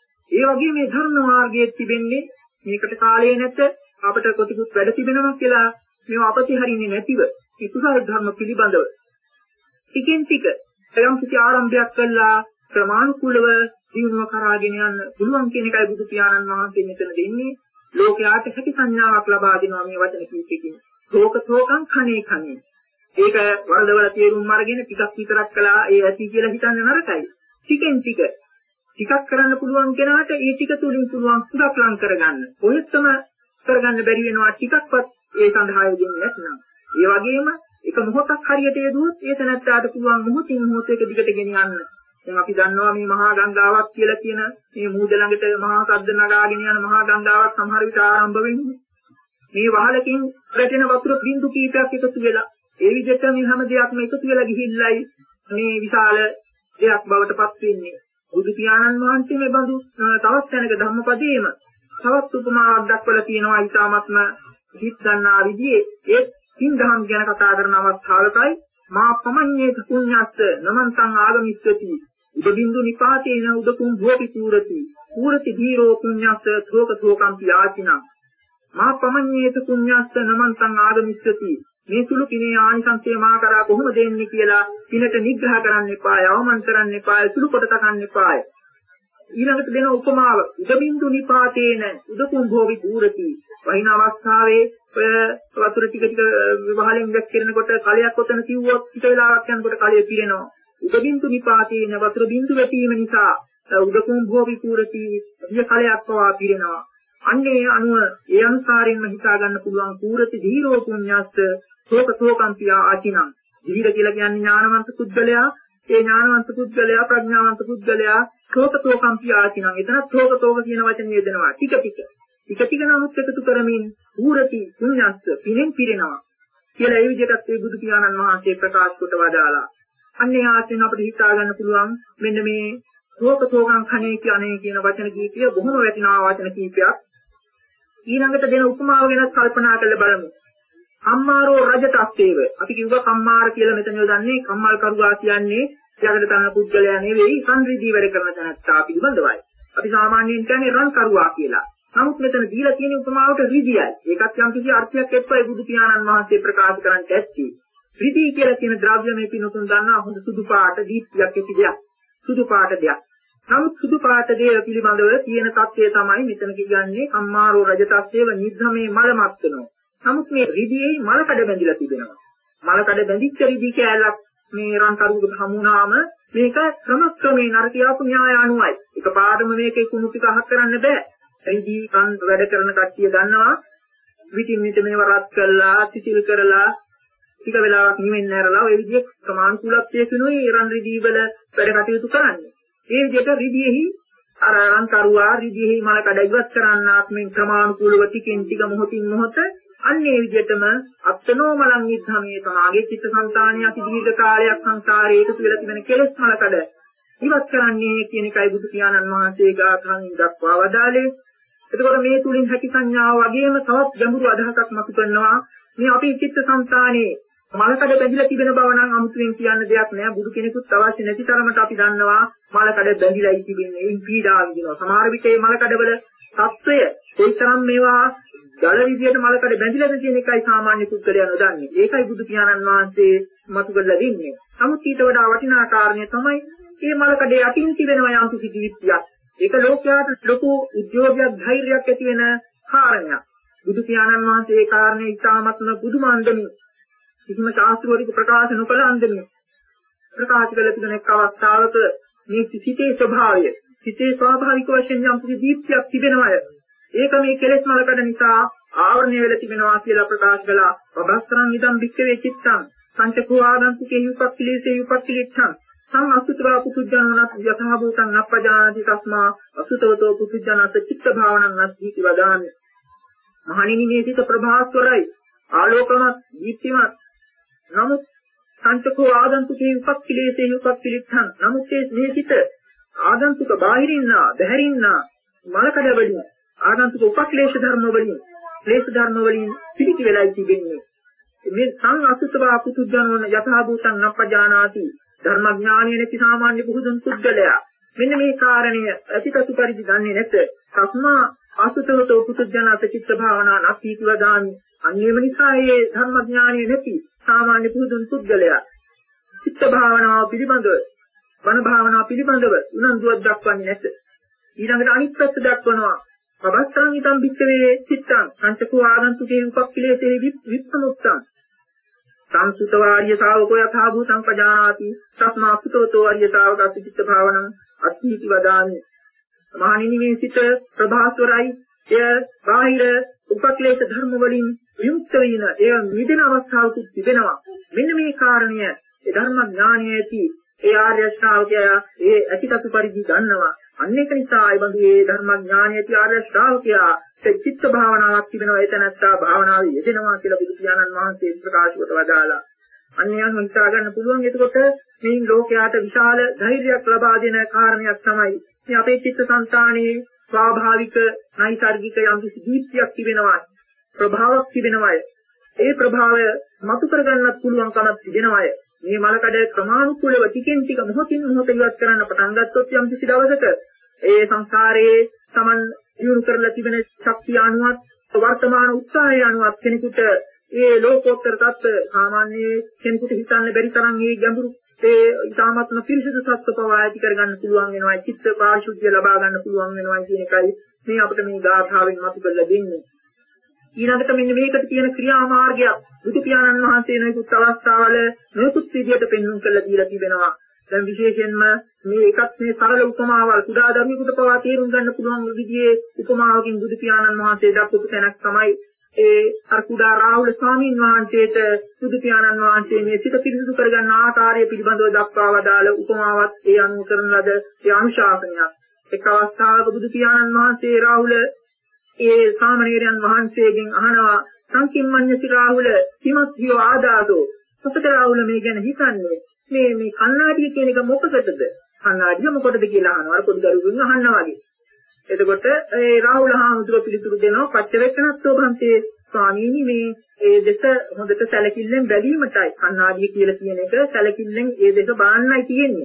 ඒ වගේ මේ ධර්ම මාර්ගයේ තිබෙන්නේ මේකට කාලය නැත අපට කොටිකුත් වැඩ තිබෙනවා කියලා මේව අපති හරින්නේ නැතිව ඒ කුසල ධර්ම පිළිබඳව ටිකෙන් ටික එයම් කිසි ආරම්භයක් කළා ක්‍රමානුකූලව ජීවනව කරාගෙන යන්න පුළුවන් කියන එකයි බුදු පියාණන් වහන්සේ මෙතන දෙන්නේ. ලෝකයාට හැකි සංඥාවක් ලබා දෙනවා මේ වචන කීපකින්. ශෝක ශෝකං කණේ කණේ. ඒක වරදවල තේරුම් අරගෙන ටිකක් විතරක් කළා ඒ ඇති කියලා හිතන්නේ නරකයි. ටිකෙන් ටික ටිකක් කරන්න පුළුවන් කෙනාට ඒ ටික තුලින් පුළුවන් සුදක් ලං කරගන්න. කොහෙත්ම කරගන්න බැරි වෙනවා ටිකක්වත් ඒ සඳහා යෙදෙන්නේ නැත්නම්. ඒ වගේම එක මොහොතක් හරියට යෙදුවොත් ඒ තැනත්තාට පුළුවන් මොහොතින් මොහොතේක දිගට ගෙන යන්න. දැන් අපි දන්නවා මේ මහා ගංගාවක් කියලා කියන මේ මුහුද ළඟට මහා සද්ද නගාගෙන යන මහා ගංගාවක් සමහර විට ආරම්භ වෙන්නේ. මේ වහලකින් රැටෙන වතුර බින්දු කීපයක් එකතු වෙලා ඒ විදිහට මේ හැම දෙයක්ම එකතු වෙලා ගිහිල්ලයි මේ විශාල දෙයක් බවට පත් වෙන්නේ. බුදු පියාණන් වහන්සේ මේ බඳු තවත් තැනක ධම්මපදයේම තවත් උපමාවක් දක්වලා තියෙනවා. ඊටාත්ම හිත් ගන්නා විදිහේ ඒ සින්දහම් ගැන කතා කරන අවස්ථාවකයි මා පමඤ්ඤේත පුඤ්ඤස්ස නමන්තං ආගමිස්සති උදබින්දු නිපාතේන උදකුම් භෝපි පූරති පූරති ධීරෝ පුඤ්ඤස්ස ශෝක ශෝකම්පි ආචිනං මා පමඤ්ඤේත පුඤ්ඤස්ස නමන්තං ආගමිස්සති මේ සුළු කිනේ ආනිසංසය මා කරා කොහොමද දෙන්නේ කියලා පිනට නිග්‍රහ කරන්න එපාය, අවමන් කරන්න එපාය, සුළු කොට තකන්න එපාය. ඊළඟට දෙන උපමාව උදබින්දු නිපාතේන උදකුම් භෝපි පූරති වහින අවස්ථාවේ ඔය වතුර ටික ටික විවහලෙන් වැක් කරනකොට කලයක් ඔතන කිව්වොත් ටික වෙලාවක් යනකොට කලය පිරෙනවා. උදබින්දු නිපාතේන වතුර බින්දු වැටීම නිසා උදකුම් භෝපි පූරති විය කලයක් පවා පිරෙනවා. අන්නේ අනුව ඒ අනුසාරින්ම හිතා ගන්න පුළුවන් පූරති ධීරෝ පුඤ්ඤස්ස ශෝක ශෝකම්පි ආචිනං. ධීර කියලා කියන්නේ ඥානවන්ත පුද්ගලයා. ඒ ඥානවන්ත පුද්ගලයා ප්‍රඥාවන්ත පුද්ගලයා ශෝක ශෝකම්පි ආචිනං. එතන ශෝක ශෝක කියන වචනේ යෙදෙනවා. ටික ටික ටික ටික නමුත් එකතු කරමින් පූරති පුඤ්ඤස්ස පිනෙන් පිරෙනවා කියලා ඒ විදිහට ඒ බුදු පියාණන් වහන්සේ ප්‍රකාශ කොට වදාලා. අන්නේ ආශ්‍රයෙන් අපිට හිතා ගන්න පුළුවන් මෙන්න මේ සෝකතෝගං khane කියන්නේ කියන වචන කීපය බොහොම වටිනා වචන කීපයක්. ඊළඟට දෙන උපමාව ගැන කල්පනා කරලා බලමු. කම්මාරෝ රජතස්සේව. අපි කිව්වා කම්මාර කියලා මෙතන යොදන්නේ කම්මල් කරුවා කියන්නේ ළඟට තන පුද්ගලයා නෙවෙයි සංරිදී වැඩ කරන තැනත්තා පිළිබඳවයි. අපි සාමාන්‍යයෙන් කියන්නේ රන් කරුවා කියලා. නමුත් මෙතන දීලා තියෙන උපමාවට රිදියයි. ඒකත් යම් කිසි අර්ථයක් එක්කයි බුදු පියාණන් වහන්සේ ප්‍රකාශ කරන්නට ඇත්තේ. රිදී කියලා කියන ද්‍රව්‍ය මේ පිනුතුන් දන්නා හොඳ සුදු පාට දීප්තියක් ඇති දෙයක්. සුදු පාට දෙයක්. නමුත් සුදු පාට දේ පිළිබඳව තියෙන தත්ත්වය තමයි මෙතන කියන්නේ කම්මාරෝ රජතස්සේව නිද්ධමේ මලමත් වෙනවා. නමුත් මේ රිදියේ මල කඩ බැඳිලා තිබෙනවා. මල කඩ බැඳිච්ච රිදී කෑල්ලක් මේ රන් කරුවකට හමුනාම මේක ක්‍රමක්‍රමයෙන් අර කියාපු න්‍යාය අනුවයි. එකපාරටම මේකේ කුණු ටික අහක් කරන්න බෑ. රිදී රන් වැඩ කරන කට්ටිය දන්නවා විටින් විට මේව රත් කරලා සිසිල් කරලා ටික වෙලාවක් නිවෙන්න ඇරලා ඔය විදිහේ ක්‍රමානුකූලත්වයකිනුයි රන් රිදී වල වැඩ කටයුතු කරන්නේ. ඒ විදිහට රිදීෙහි අර රන් කරුවා රිදීෙහි මල කඩ ඉවත් කරන්නාක් මේ ක්‍රමානුකූලව ටිකෙන් ටික මොහොතින් මොහොත අන්නේ විදිහටම අත්නෝ මලං නිද්ධමේ සමාගේ චිත්තසංතානිය අති දීර්ඝ කාලයක් සංසාරේ එකතු වෙලා තිබෙන කෙලෙස් මලකඩ ඉවත් කරන්නේ කියන එකයි බුදු පියාණන් වහන්සේ ගාථාන් දක්වා වදාළේ. එතකොට මේ තුලින් හැකි සංඥාව වගේම තවත් ගැඹුරු අදහසක් මතු කරනවා. මේ අපේ චිත්තසංතානයේ මලකඩ බැඳිලා තිබෙන බව නම් අමුතුවෙන් කියන්න දෙයක් නෑ. බුදු කෙනෙකුත් අවශ්‍ය නැති තරමට අපි දන්නවා මලකඩ බැඳිලායි තිබෙන්නේ. ඒන් පීඩාව විඳිනවා. සමහර විට මේ මලකඩවල තත්ත්වය කොයිතරම් මේවා ජල විදියට මලකඩ බැඳිලාද කියන එකයි සාමාන්‍ය පුද්ගලයා නොදන්නේ. ඒකයි බුදු පියාණන් වහන්සේ මතු කරලා දෙන්නේ. නමුත් ඊට වඩා වටිනා කාරණය තමයි මේ මලකඩේ අතින් තිබෙනවා යම් කිසි ජීවිතයක්. ඒක ලෝකයාට ලොකු උද්‍යෝගයක් ධෛර්යයක් ඇති වෙන කාරණයක්. බුදු පියාණන් වහන්සේ ඒ කාරණේ ඉතාමත්ම බුදුමන්දමින් කිසිම ශාස්ත්‍රවලික ප්‍රකාශ නොකළ අන්දමින් ප්‍රකාශ කළ තිබෙන එක් අවස්ථාවක මේ සිතේ ස්වභාවය, සිතේ ස්වාභාවික වශයෙන් යම් කිසි දීප්තියක් තිබෙනවා. ඒක මේ කෙලෙස් මලකඩ නිසා ආවරණය වෙලා තිබෙනවා කියලා ප්‍රකාශ කළා. පබස්තරං ඉදම් වික්කවේ චිත්තං සංචකෝ ආදන්තිකේ යුපක්ඛිලේසේ යුපක්ඛිලිච්ඡං සම් අසුතවා පුතුජනනත් යතහ භූතං නප්පජානාති තස්මා අසුතවතෝ පුතුජනස චිත්ත භාවනං නස්සීති වදාමි. මහණෙනි මේ සිත ප්‍රභාස්වරයි, ආලෝකමත්, දීප්තිමත්. නමුත් සංචකෝ ආදන්තිකේ යුපක්ඛිලේසේ යුපක්ඛිලිච්ඡං නමුත් මේ සිත ආදන්තික බාහිරින්නා බැහැරින්නා මලකඩ වලින් ආගන්තුක උපක්ලේශ ධර්ම වලින් ක්ලේශ ධර්ම වලින් පිළිති වෙලා තිබෙන්නේ. මේ සං අසුතවා පුතුජනෝන යථා භූතං නප්පජානාති ධර්මඥානිය නැති සාමාන්‍ය පුදුන් පුද්ගලයා මෙන්න මේ කාරණය අතිකතු පරිදි දන්නේ නැත. තස්මා අසුතවතෝ පුතුජනස චිත්ත භාවනා නැතිව දාමි. අන්නේම නිසා මේ ධර්මඥානිය නැති සාමාන්‍ය පුදුන් පුද්ගලයා චිත්ත භාවනාව පිළිබඳව වන භාවනාව පිළිබඳව උනන්දුවක් දක්වන්නේ නැත. ඊළඟට අනිත් පැත්ත දක්වනවා පබස්තරං ඉදම් වික්කවේ චිත්තං සංචකෝ ආගන්තුකේ උපක්ඛිලේසේ විප්පමුක්තං සංසුතවාර්ය ශාවකෝ යථා භූතං පජානාති තස්මා සුතෝතෝ ආර්ය ශාවකස්ස චිත්ත භාවනං අත්ථීති වදාමි. මහණෙනි මේ සිත ප්‍රභාස්වරයි, එය බාහිර උපක්ලේශ ධර්ම වලින් විමුක්ත වෙන, එය මිදෙන අවස්ථාවක තිබෙනවා. මෙන්න මේ කාරණය ඒ ධර්ම ඥානය ඇති ඒ ආර්ය ශ්‍රාවකයා ඒ අතිකතු පරිදි දන්නවා. අන්න ඒක නිසා ඒ බඳු ඒ ධර්ම ඥානය ඇති ආර්ය ශ්‍රාවකයා චිත්ත භාවනාවක් තිබෙනවා. ඒ තැනත්තා භාවනාවේ යෙදෙනවා කියලා බුදු පියාණන් වහන්සේ ප්‍රකාශ කොට වදාලා. අන්‍යයන් හිතා ගන්න පුළුවන්. එතකොට මේ ලෝකයාට විශාල ධෛර්යයක් ලබා දෙන කාරණයක් තමයි මේ අපේ චිත්තසංතානයේ ස්වාභාවික නෛසර්ගික යම් කිසි දීප්තියක් තිබෙනවා, ප්‍රභාවයක් තිබෙනවා. ඒ ප්‍රභාවය මතු කරගන්නත් පුළුවන්කමක් තිබෙනවා. මේ මලකඩ ක්‍රමානුකූලව ටිකෙන් ටික මොහොතින් මොහොත ඉවත් කරන්න පටන් ගත්තොත් යම් කිසි දවසක ඒ සංසාරයේ Taman දියුණු කරලා තිබෙන ශක්තිය අනුවත් වර්තමාන උත්සාහය අනුවත් කෙනෙකුට ඒ ලෝකෝත්තර தත්ත්ව සාමාන්‍ය කෙනෙකුට හිතන්න බැරි තරම් මේ ගැඹුරු ඒ ඊ타මත්ම පිරිසිදු සත්‍ය පවා ඇති කරගන්න පුළුවන් වෙනවා. චිත්ත පාරිශුද්ධිය ලබා ගන්න පුළුවන් වෙනවා කියන එකයි මේ අපිට මේ ගාථාවෙන් මතු කරලා දෙන්නේ. ඊළඟට මෙන්න මේකට තියෙන ක්‍රියාමාර්ගයක් බුදු පියාණන් වහන්සේ නොයෙකුත් අවස්ථාවල නොයෙකුත් විදියට පෙන්වුම් කරලා දීලා තිබෙනවා. දැන් විශේෂයෙන්ම මේ එකත් මේ සරල උපමාවල් කුඩා දරුවෙකුට පවා තේරුම් ගන්න පුළුවන් විදිහේ උපමාවකින් බුදු පියාණන් වහන්සේ දක්වපු තැනක් තමයි ඒ අර කුඩා රාහුල ස්වාමීන් වහන්සේට බුදු පියාණන් වහන්සේ මේ සිත පිරිසිදු කරගන්න ආකාරය පිළිබඳව දක්වා වදාළ උපමාවත් ඒ අනුව කරන ලද ඒ අනුශාසනයක්. එක් අවස්ථාවක බුදු පියාණන් වහන්සේ රාහුල ඒ සාමණේරයන් වහන්සේගෙන් අහනවා සංකිම්මඤ්ඤසි රාහුල කිමත් විය ආදාසෝ. සතර රාහුල මේ ගැන හිතන්නේ මේ මේ කන්නාඩිය කියන එක මොකකටද? කන්නාඩිය මොකටද කියලා අහනවා. අර පොඩි දරුවෙන් අහනවා වගේ. එතකොට ඒ රාහුල හාමුදුරුවෝ පිළිතුරු දෙනවා පච්චවෙක්කනත්තෝ භන්තේ ස්වාමීනි මේ ඒ දෙස හොඳට සැලකිල්ලෙන් බැලීමටයි කන්නාඩිය කියලා කියන එක සැලකිල්ලෙන් ඒ දෙක බාන්නයි තියෙන්නේ.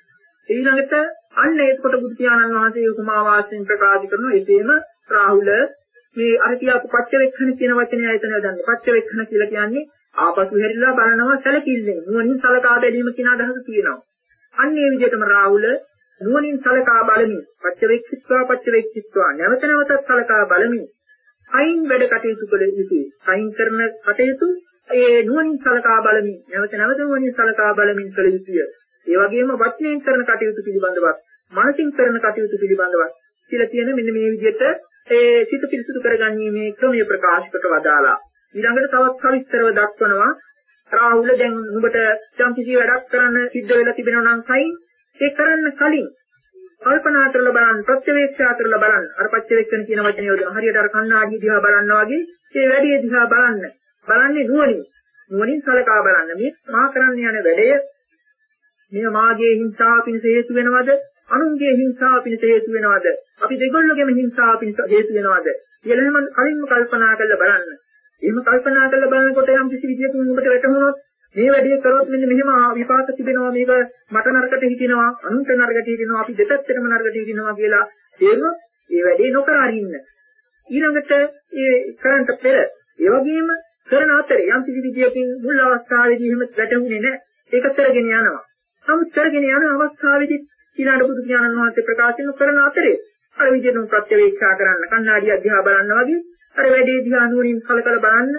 ඊළඟට අන්න ඒකට බුදු පියාණන් වහන්සේ උපමා වාස්යෙන් ප්‍රකාශ කරන එසේම රාහුල මේ අර කියපු පච්චවෙක්කන කියන වචනේ ආයතනය ගන්න. පච්චවෙක්කන කියලා කියන්නේ ආපසු හැරිලා බලනවා සැලකිල්ලෙන් නුවණින් සලකා බැලීම කියන අදහස තියෙනවා. අන්න ඒ විදිහටම රාහුල නුවණින් සලකා බලමින් පච්චවෙක්කිත්වා පච්චවෙක්කිත්වා නැවත නැවතත් සලකා බලමින් අයින් වැඩ කටයුතු කළ යුතුයි. අයින් කරන කටයුතු ඒ නුවණින් සලකා බලමින් නැවත නැවත නුවණින් සලකා බලමින් කළ යුතුය. ඒ වගේම වචනයෙන් කරන කටයුතු පිළිබඳවත් මනසින් කරන කටයුතු පිළිබඳවත් කියලා තියෙන මෙන්න මේ විදිහට ඒ සිත පිරිසුදු කරගන්නීමේ ක්‍රමයේ ප්‍රකාශ කොට වදාලා. ඊළඟට තවත් සවිස්තරව දක්වනවා රාහුල දැන් නුඹට යම් කිසි වැඩක් කරන්න සිද්ධ වෙලා තිබෙනවා නම් කයින් ඒ කරන්න කලින් කල්පනා කරලා බලන්න ප්‍රත්‍යවේක්ෂා කරලා බලන්න අර පච්චවෙක්කන කියන වචනේ යොදන හරියට අර කන්නාඩිය දිහා බලනවා වගේ ඒ වැඩේ දිහා බලන්න බලන්නේ නුවණින් නුවණින් සලකා බලන්න මේ මා කරන්න යන වැඩය මේ මාගේ හිංසාව පිණිස හේතු වෙනවද අනුන්ගේ හිංසාව පිණිස හේතු වෙනවද අපි දෙගොල්ලෝගේම හිංසාව පිණිස හේතු වෙනවද කියලා එහෙම කලින්ම කල්පනා කරලා බලන්න. එහෙම කල්පනා කරලා බලනකොට යම් කිසි විදියකින් ඔබට වැටහුණොත් මේ වැඩේ කරොත් මෙන්න මෙහෙම විපාක තිබෙනවා මේක මට නරකට හිතෙනවා අනුන්ට නරකට හිතෙනවා අපි දෙපැත්තටම නරකට හිතෙනවා කියලා තේරුණොත් ඒ වැඩේ නොකර අරින්න. ඊළඟට ඒ කරන්ට පෙර ඒ වගේම කරන අතරේ යම් කිසි විදියකින් මුල් අවස්ථාවේදී එහෙම වැටහුනේ නැහැ. ඒක කරගෙන යනවා. නමුත් කරගෙන යන අවස්ථාවේදී ඊළඟ බුදු පියාණන් වහන්සේ ප්‍රකාශ කරන අතරේ අර විදියටම ප්‍රත්‍යවේක්ෂා කරන්න කන්නාඩිය අධ්‍යා බලන්න වගේ අර වැඩේ දිහා නුවණින් කලකල බලන්න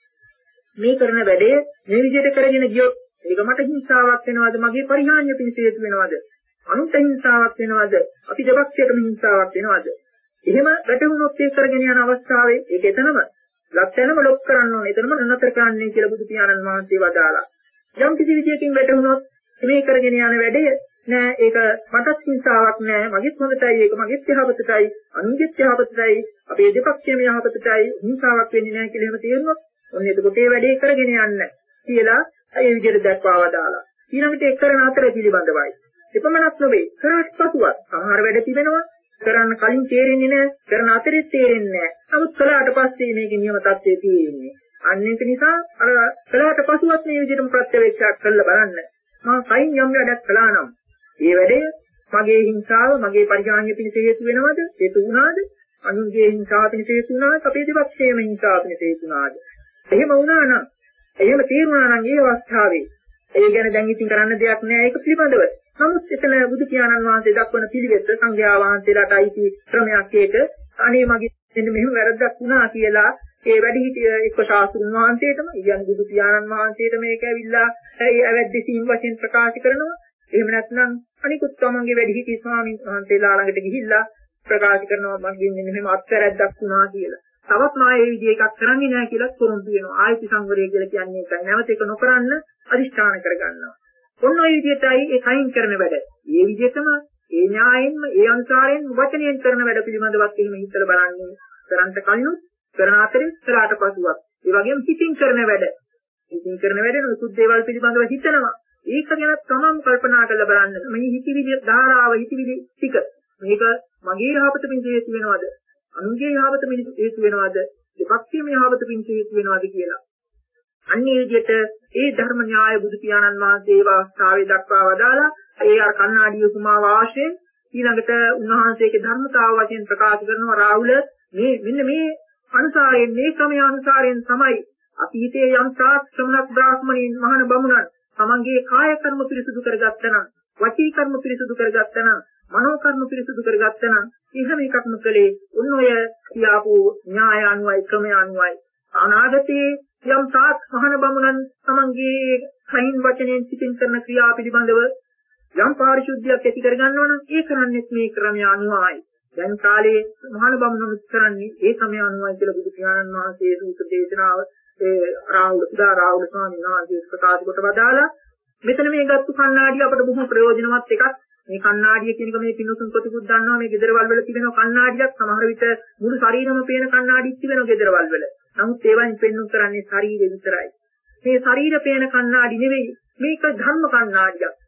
මේ කරන වැඩේ මේ විදිහට කරගෙන ගියොත් ඒක මට හිංසාවක් වෙනවද මගේ පරිහානිය පිණිස හේතු වෙනවද අනුන්ට හිංසාවක් වෙනවද අපි දෙපක්ෂයටම හිංසාවක් වෙනවද එහෙම වැටුනොත් ඒ කරගෙන යන අවස්ථාවේ ඒක එතනම ලක්ෂණම ලොක් කරන්න ඕනේ එතනම නතර කරන්නයි කියලා බුදු පියාණන් වහන්සේ වදාලා යම් කිසි විදියකින් වැටුනොත් මේ කරගෙන යන වැඩේ නෑ ඒක මටත් හිංසාවක් නෑ මගෙත් හොඳටයි ඒක මගෙත් යහපතටයි අනුන්ගෙත් යහපතටයි අපේ දෙපක්ෂයේම යහපතටයි හිංසාවක් වෙන්නේ නෑ කියලා එහෙම තේරුනොත් ඔන්න එතකොට ඒ වැඩේ කරගෙන යන්න කියලා ඒ විදිහට දක්වා වදාලා. ඊළඟට ඒ කරන අතර පිළිබඳවයි. එපමණක් නෙවෙයි කරාට පසුවත් සමහර වැඩ තිබෙනවා කරන්න කලින් තේරෙන්නේ නැහැ කරන අතරේ තේරෙන්නේ නැහැ. නමුත් කළාට පස්සේ මේකේ නියම තත්ත්වය තියෙන්නේ. අන්න ඒක නිසා අර කළාට පසුවත් මේ විදිහටම ප්‍රත්‍යවේක්ෂා කරලා බලන්න. මම කයින් යම් වැඩක් කළා නම් ඒ වැඩේ මගේ හිංසාව මගේ පරිහානිය පිණිස හේතු වෙනවද? හේතු වුණාද? අනුන්ගේ හිංසාව පිණිස හේතු වුණාද? අපේ දෙපක්ෂයේම හිංසාව පිණිස හේතු වුණාද? එහෙම වුණා නම් එහෙම තීරුණා නම් ඒ අවස්ථාවේ ඒ ගැන දැන් ඉතින් කරන්න දෙයක් නෑ ඒක පිළිබඳව. නමුත් එතන බුදු පියාණන් වහන්සේ දක්වන පිළිවෙත සංඝයා වහන්සේලාට අයිති ක්‍රමයක් ඒක. අනේ මගේ මෙන්න මෙහෙම වැරද්දක් වුණා කියලා ඒ වැඩිහිටිය එක්ක ශාස්ත්‍රුන් වහන්සේටම ඉයන් බුදු පියාණන් වහන්සේට මේක ඇවිල්ලා ඒ අවැද්දීන් වශයෙන් ප්‍රකාශ කරනවා. එහෙම නැත්නම් අනිකුත් තමන්ගේ වැඩිහිටි ස්වාමීන් වහන්සේලා ළඟට ගිහිල්ලා ප්‍රකාශ කරනවා මගෙන් මෙන්න මෙහෙම අත්තරද්දක් වුණා කියලා. තවත් මා ඒ විදිහ එකක් කරන්නේ නැහැ කියලා පොරොන්දු වෙනවා. ආයති සංවරය කියලා කියන්නේ ඒකයි. නැවත ඒක නොකරන්න අදිෂ්ඨාන කරගන්නවා. ඔන්න ඔය විදිහටයි ඒ කයින් කරන වැඩ. මේ විදිහටම ඒ න්‍යායෙන්ම ඒ අනුසාරයෙන් වචනයෙන් කරන වැඩ පිළිබඳවත් එහෙම හිතලා බලන්නේ. කරන්ට කලිනුත් කරන අතරේ කරාට පසුවත්. ඒ වගේම හිතින් කරන වැඩ. හිතින් කරන වැඩ නුසුත් දේවල් පිළිබඳව හිතනවා. ඒක ගැන තමන් කල්පනා කරලා බලන්න. මේ හිතවිලි ධාරාව හිතවිලි ටික මේක මගේ යහපත පිණිස හේතු වෙනවද? අනුන්ගේ යහපත පිණිස හේතු වෙනවද? දෙපක්ෂයේම යහපත පිණිස හේතු වෙනවද කියලා. අන්නේ විදිහට ඒ ධර්ම න්‍යාය බුදු පියාණන් වහන්සේ වාස්තාවේ දක්වා වදාලා ඒ අර කන්නාඩිය උපමා වාශයෙන් ඊළඟට උන්වහන්සේගේ ධර්මතාව වශයෙන් ප්‍රකාශ කරනවා රාහුල මේ මෙන්න මේ අනුසාරයෙන් මේ ක්‍රමයේ අනුසාරයෙන් තමයි අතීතයේ යම් තාක් ශ්‍රමණක් බ්‍රාහ්මණීන් මහාන බමුණන් තමන්ගේ කාය කර්ම පිරිසුදු කරගත්තා නම් වචී කර්ම පිරිසුදු කරගත්තා නම් මනෝ කර්ම පිරිසුදු කරගත්තා නම් එහෙම එකක්ම කළේ උන් ඔය කියාපු න්‍යාය අනුවයි ක්‍රමය අනුවයි අනාගතයේ යම් තාක් මහාන බමුණන් තමන්ගේ කයින් වචනෙන් සිතින් කරන ක්‍රියා පිළිබඳව යම් පාරිශුද්ධියක් ඇති කරගන්නවා නම් ඒ කරන්නේ මේ ක්‍රමය අනුවයි. දැන් කාලේ මහාන බමුණන් කරන්නේ ඒ ක්‍රමය අනුවයි කියලා බුදු පියාණන් වහන්සේ සූත්‍ර දේශනාව ඒ රාහුල උදා රාහුල ස්වාමීන් වහන්සේ ප්‍රකාශ කොට වදාලා මෙතන මේ ගත්තු කණ්ණාඩිය අපට බොහොම ප්‍රයෝජනවත් එකක්. මේ කණ්ණාඩිය කියන එක මේ පින්නතුන් ප්‍රතිපුත් දන්නවා මේ ගෙදරවල් වල තිබෙන කණ්ණාඩියක් සමහර විට මුළු ශරීරෙම පේන කණ්ණාඩියක් තිබෙනවා ගෙදරවල් වල. නමුත් ඒවායින් පෙන්වු කරන්නේ ශරීරය විතරයි. මේ ශරීර පේන කණ්ණාඩි නෙවෙයි මේක ධර්ම කණ්ණාඩියක්.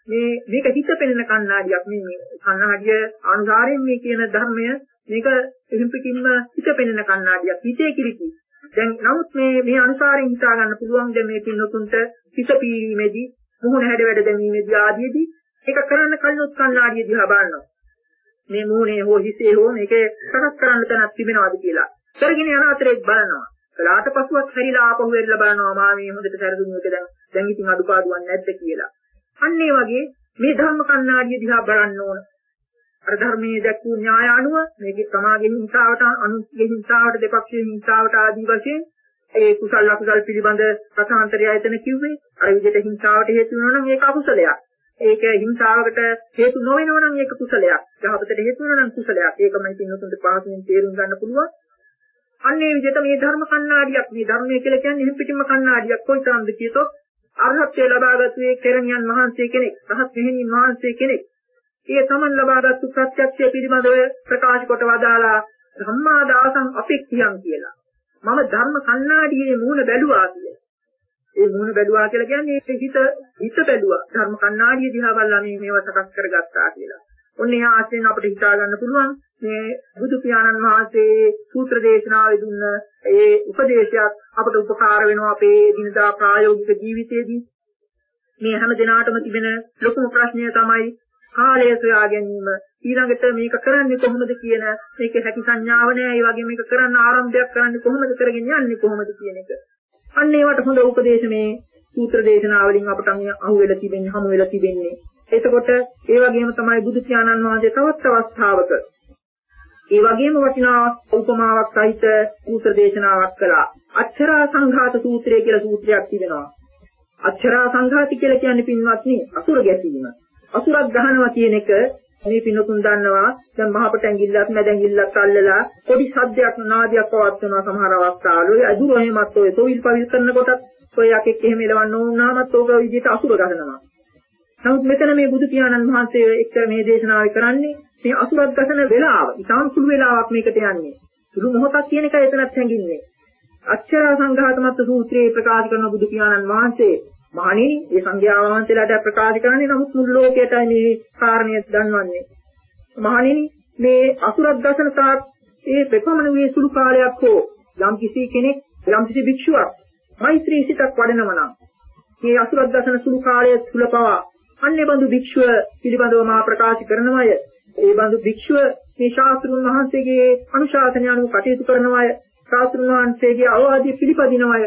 මේ මේක හිත පෙනෙන කණ්ණාඩියක් මේ කණ්ණාඩිය අනුසාරයෙන් මේ කියන ධර්මය මේක එහිම්පකින්ම හිත පෙනෙන කණ්ණාඩියක් හිතේ කිරිකි. දැන් නමුත් මේ මේ අනුසාරයෙන් හිතා ගන්න පුළුවන් දැන් මේ පින්නතුන්ට හිත පීරීමේදී මුහුණ හැඩ වැඩ දැමීමේදී ආදීදී ඒක කරන්න කලිනුත් කණ්ණාඩිය දිහා බලනවා. මේ මුහුණේ හෝ හිතේ හෝ මේකේ සකස් කරන්න තැනක් තිබෙනවද කියලා. කරගෙන යන අතරේ බලනවා. කලාට පසුවත් හැරිලා ආපහු වෙලා බලනවා මා මේ හොඳට සැරදුණු එක දැන් දැන් ඉතින් අඩුපාඩුවක් නැද්ද කියලා. අන්න ඒ වගේ මේ ධර්ම කණ්ණාඩිය දිහා බලන්න ඕන. අර ධර්මයේ දැක්වූ න්‍යාය අනුව මේකේ සමාජයේ හිංසාවට අනුන්ගේ හිංසාවට දෙපක්ෂයේ හිංසාවට ආදී වශයෙන් ඒ කුසල අකුසල පිළිබඳ කථාන්තරය එතන කිව්වේ. අර විදිහට හිංසාවට හේතු වෙනවා නම් ඒක අකුසලයක්. ඒක හිංසාවකට හේතු නොවෙනවා නම් ඒක කුසලයක්. යහපතට හේතු වෙනවා නම් කුසලයක්. ඒකමයි පින්නතුන්ට පහසුවෙන් තේරුම් ගන්න පුළුවන්. අන්නේ විදිහට මේ ධර්ම කණ්ණාඩියක් මේ ධර්මය කියලා කියන්නේ එහෙම් පිටින්ම කණ්ණාඩියක් කොයිතරම්ද කියතොත් අරහත්ත්වයට ලබාගත් මේ කෙරණියන් වහන්සේ කෙනෙක් රහත් මෙහෙණින් වහන්සේ කෙනෙක් ඒ තමන් ලබාගත් ප්‍රත්‍යක්ෂය පිළිබඳව ප්‍රකාශ කොට වදාලා ධම්මා දාසං අපෙක්ඛියං කියලා. මම ධර්ම කණ්ණාඩියේ මූණ බැලුවා කියලා. ඒ මූණ බැලුවා කියලා කියන්නේ ඒ හිත හිත බැලුවා. ධර්ම කණ්ණාඩිය දිහා බලලා මේ මේව සකස් කරගත්තා කියලා. ඔන්න එහා ආශ්‍රයෙන් අපිට හිතා ගන්න පුළුවන් මේ බුදු පියාණන් වහන්සේ සූත්‍ර දේශනාවේ දුන්න ඒ උපදේශයක් අපට උපකාර වෙනවා අපේ දිනදා ප්‍රායෝගික ජීවිතයේදී. මේ හැම දිනාටම තිබෙන ලොකුම ප්‍රශ්නය තමයි කාලය සොයා ගැනීම. ඊළඟට මේක කරන්නේ කොහොමද කියන මේකේ හැකි සංඥාව නැහැ. ඒ වගේ මේක කරන්න ආරම්භයක් කරන්නේ කොහොමද කරගෙන යන්නේ කොහොමද කියන එක. අන්න ඒවට හොඳ උපදේශ මේ සූත්‍ර දේශනාවලින් අපට අහු වෙලා තිබෙන්නේ හමු වෙලා තිබෙන්නේ. එතකොට ඒ වගේම තමයි බුදු පියාණන් වහන්සේ තවත් අවස්ථාවක ඒ වගේම වටිනා උපමාවක් සහිත සූත්‍ර දේශනාවක් කළා. අච්චරා සංඝාත සූත්‍රය කියලා සූත්‍රයක් තිබෙනවා. අච්චරා සංඝාති කියලා කියන්නේ පින්වත්නි අසුර ගැසීම. අසුරක් ගහනවා කියන එක මේ පින්නතුන් දන්නවා. දැන් මහපට ඇඟිල්ලක් මැද ඇඟිල්ලක් අල්ලලා පොඩි සද්දයක් නාදයක් පවත්වනවා සමහර අවස්ථාවල. ඒ අදුර එහෙමත් ඔය සොවිල් පවිල් කරන කොටත් ඔය යකෙක් එහෙම එලවන්න ඕනාමත් ඕක විදිහට අසුර ගහනවා. නමුත් මෙතන මේ බුදු පියාණන් වහන්සේ එක්ක මේ දේශනාව කරන්නේ මේ අසුරක් ගසන වෙලාව. ඉතාම සුළු වෙලාවක් මේකට යන්නේ. සුළු මොහොතක් කියන එකයි එතනත් හැංගින්නේ. අච්චරා සංඝාතමත් සූත්‍රයේ ප්‍රකාශ කරන බුදු පියාණන් වහන්සේ මහණෙනි මේ සංඝයා වහන්සේලාට ප්‍රකාශ කරන්නේ නමුත් මුළු ලෝකයටයි මේ කාරණය දන්වන්නේ. මහණෙනි මේ අසුරක් ගසන තාක් ඒ ප්‍රපමණ වේ සුළු කාලයක් හෝ යම් කිසි කෙනෙක් යම් කිසි භික්ෂුවක් මෛත්‍රී සිතක් වඩනව නම් මේ අසුරක් ගසන සුළු කාලය තුල පවා අන්නේ බඳු භික්ෂුව පිළිබඳව මා ප්‍රකාශ කරනවාය. ඒ බඳු භික්ෂුව මේ ශාස්ත්‍රුන් වහන්සේගේ අනුශාසනය අනුව කටයුතු කරනවාය. ශාස්ත්‍රුන් වහන්සේගේ අවවාදිය පිළිපදිනවාය.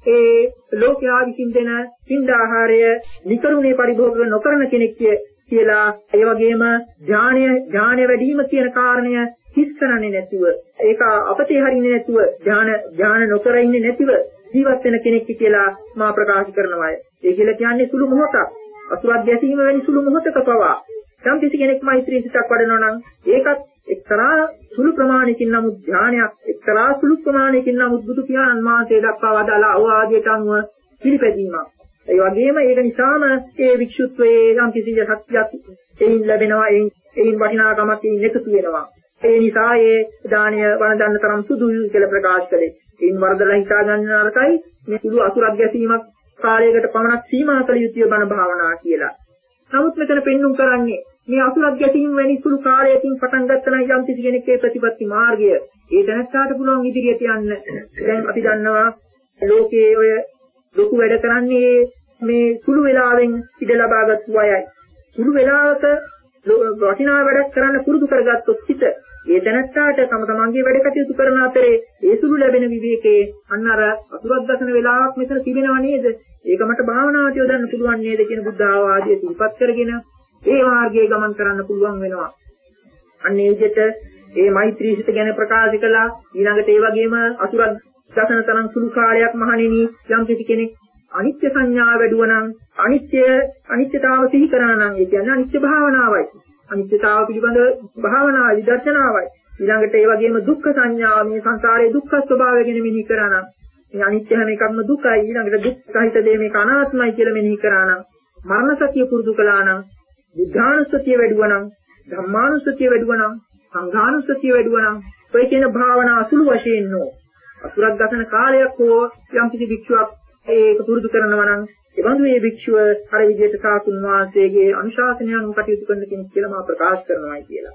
ඒ ලෝකයා විසින් දෙන පින්ඩාහාරය නිකරුණේ පරිභෝග නොකරන කෙනෙක් කියලා ඒ වගේම ඥානය ඥානය වැඩිම කියන කාරණය හිස් කරන්නේ නැතුව ඒක අපතේ හරින්නේ නැතුව ඥාන ඥාන නොකර ඉන්නේ නැතිව ජීවත් වෙන කෙනෙක් කියලා මා ප්‍රකාශ කරනවාය. ඒ කියලා කියන්නේ සුළු මොහොතක්. අසුරක් ගැසීම වැනි සුළු මොහොතක පවා යම් කිසි කෙනෙක් මෛත්‍රී සිතක් වඩනවා නම් ඒකත් එක්තරා සුළු ප්‍රමාණයකින් නමුත් ඥානයක් එක්තරා සුළු ප්‍රමාණයකින් නමුත් බුදු පියාණන් වහන්සේ දක්වා වදාලා අවවාදයට අනුව පිළිපැදීමක්. ඒ වගේම ඒක නිසාම ඒ වික්ෂුත්වයේ යම් කිසි සත්‍යයක් එයින් ලැබෙනවා. එයින් එයින් වටිනාකමක් එයින් එකතු වෙනවා. ඒ නිසා ඒ දානය වළඳන්න තරම් සුදුයි කියලා ප්‍රකාශ කළේ. එයින් වරදලා හිතා ගන්න අරතයි මේ සුළු අසුරක් ගැසීමක් කාලයකට පමණක් සීමා කළ යුතුය බණ භාවනා කියලා. නමුත් මෙතන පෙන්눔 කරන්නේ මේ අසුරක් ගැසීම වැනි සුළු කාලයකින් පටන් ගන්න යම් කිසි කෙනෙක්ගේ ප්‍රතිපත්ති මාර්ගය ඒ දැනස්සාට පුළුවන් ඉදිරියට යන්න. දැන් අපි දන්නවා ලෝකයේ ඔය ලොකු වැඩ කරන්නේ මේ සුළු වෙලාවෙන් ඉඩ ලබාගත්තු අයයි. සුළු වෙලාවක වටිනා වැඩක් කරන්න පුරුදු කරගත්තොත් හිත ඒ දැනස්සාට තම තමන්ගේ වැඩ කටයුතු කරන අතරේ ඒ සුළු ලැබෙන විවේකයේ අන්න අර අසුරක් දසන වෙලාවක් මෙතන තිබෙනව නේද? ඒක මට භාවනාවට යොදන්න පුළුවන් නේද කියන බුද්ධ ආවාදයේ සිහිපත් කරගෙන ඒ මාර්ගයේ ගමන් කරන්න පුළුවන් වෙනවා. අන්න ඒ විදිහට ඒ මෛත්‍රී සිත ගැන ප්‍රකාශ කළා. ඊළඟට ඒ වගේම අසුරක් දසන තරම් සුළු කාලයක් මහණෙනි යම් කිසි කෙනෙක් අනිත්‍ය සංඥාව වැඩුවා නම් අනිත්‍ය අනිත්‍යතාව සිහි කරනා නම් ඒ කියන්නේ අනිත්‍ය භාවනාවයි. අනිත්‍යතාව පිළිබඳ භාවනාව විදර්ශනාවයි. ඊළඟට ඒ වගේම දුක්ඛ සංඥාව මේ සංසාරයේ දුක්ඛ ස්වභාවය ගැන මෙනෙහි කරා නම් මේ අනිත්‍ය හැම එකක්ම දුකයි. ඊළඟට දුක් සහිත දේ මේක අනාත්මයි කියලා මෙනෙහි කරා නම් මරණ සතිය පුරුදු කළා නම් බුද්ධානුස්සතිය වැඩුවා නම් ධම්මානුස්සතිය වැඩුවා නම් සංඝානුස්සතිය වැඩුවා නම් ඔය කියන භාවනා අසුළු වශයෙන් නෝ අසුරක් ගසන කාලයක් හෝ යම් කිසි භික්ෂුවක් ඒක පුරුදු කරනවා නම් ඒ බඳු මේ භික්ෂුව අර විදිහට සාතුන් වහන්සේගේ අනුශාසනය අනුව කටයුතු කරන කෙනෙක් කියලා මා ප්‍රකාශ කරනවායි කියලා.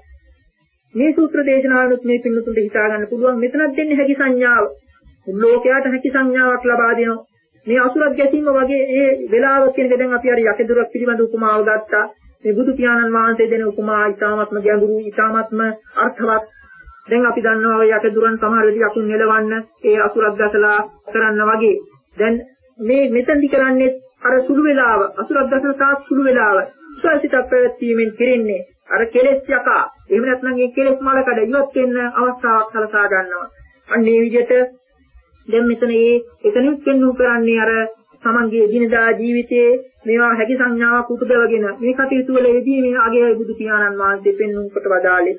මේ සූත්‍ර දේශනාවලුත් මේ පින්නතුන්ට හිතා ගන්න පුළුවන් මෙතනක් දෙන්නේ හැකි සංඥාව. ලෝකයට හැකි සංඥාවක් ලබා දෙනවා. මේ අසුරක් ගැසීම වගේ ඒ වෙලාව කියන එක දැන් අපි අර යකදුරක් පිළිබඳ උපමාව ගත්තා. මේ බුදු පියාණන් වහන්සේ දෙන උපමා ඊ타ත්ම ගැඹුරු ඊ타ත්ම අර්ථවත්. දැන් අපි දන්නවා ඔය යකදුරන් සමහර වෙලෙදි අකුන් නෙලවන්න ඒ අසුරක් දැසලා කරන්න වගේ. දැන් මේ මෙතනදි කරන්නේ අර සුළු වෙලාව අසුරක් දැසන තාක් සුළු වෙලාව සල්සිතක් පැවැත්වීමෙන් කෙරෙන්නේ අර කෙලෙස් යකා. එහෙම නැත්නම් මේ කෙලෙස් මලකඩ ඉවත් වෙන්න අවස්ථාවක් සලසා ගන්නවා. අන්න මේ විදිහට දැන් මෙතන මේ එතනින් පෙන්වු කරන්නේ අර තමන්ගේ දිනදා ජීවිතයේ මේවා හැකි සංඥාවක් උපදවගෙන මේ කටයුතු වල යෙදී මේ අගය බුදු පියාණන් වහන්සේ පෙන්වු කොට වදාළේ.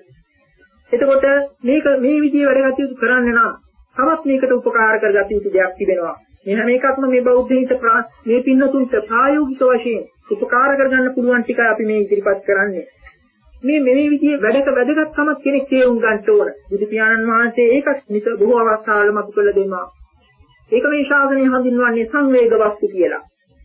එතකොට මේක මේ විදිහේ වැඩ කටයුතු කරන්න නම් තවත් මේකට උපකාර කරගත යුතු දෙයක් තිබෙනවා. මේ හැම එකක්ම මේ බෞද්ධ හිත මේ පින්නතුන්ට ප්‍රායෝගික වශයෙන් උපකාර කරගන්න පුළුවන් ටිකයි අපි මේ ඉදිරිපත් කරන්නේ. මේ මේ විදිහේ වැඩක වැදගත්කමක් කෙනෙක් තේරුම් ගන්න ඕන. බුදු පියාණන් වහන්සේ ඒකත් නිත බොහෝ අවස්ථාවල මතු කළ දෙනවා. ඒක මේ ශාසනය හඳුන්වන්නේ සංවේග වස්තු කියලා.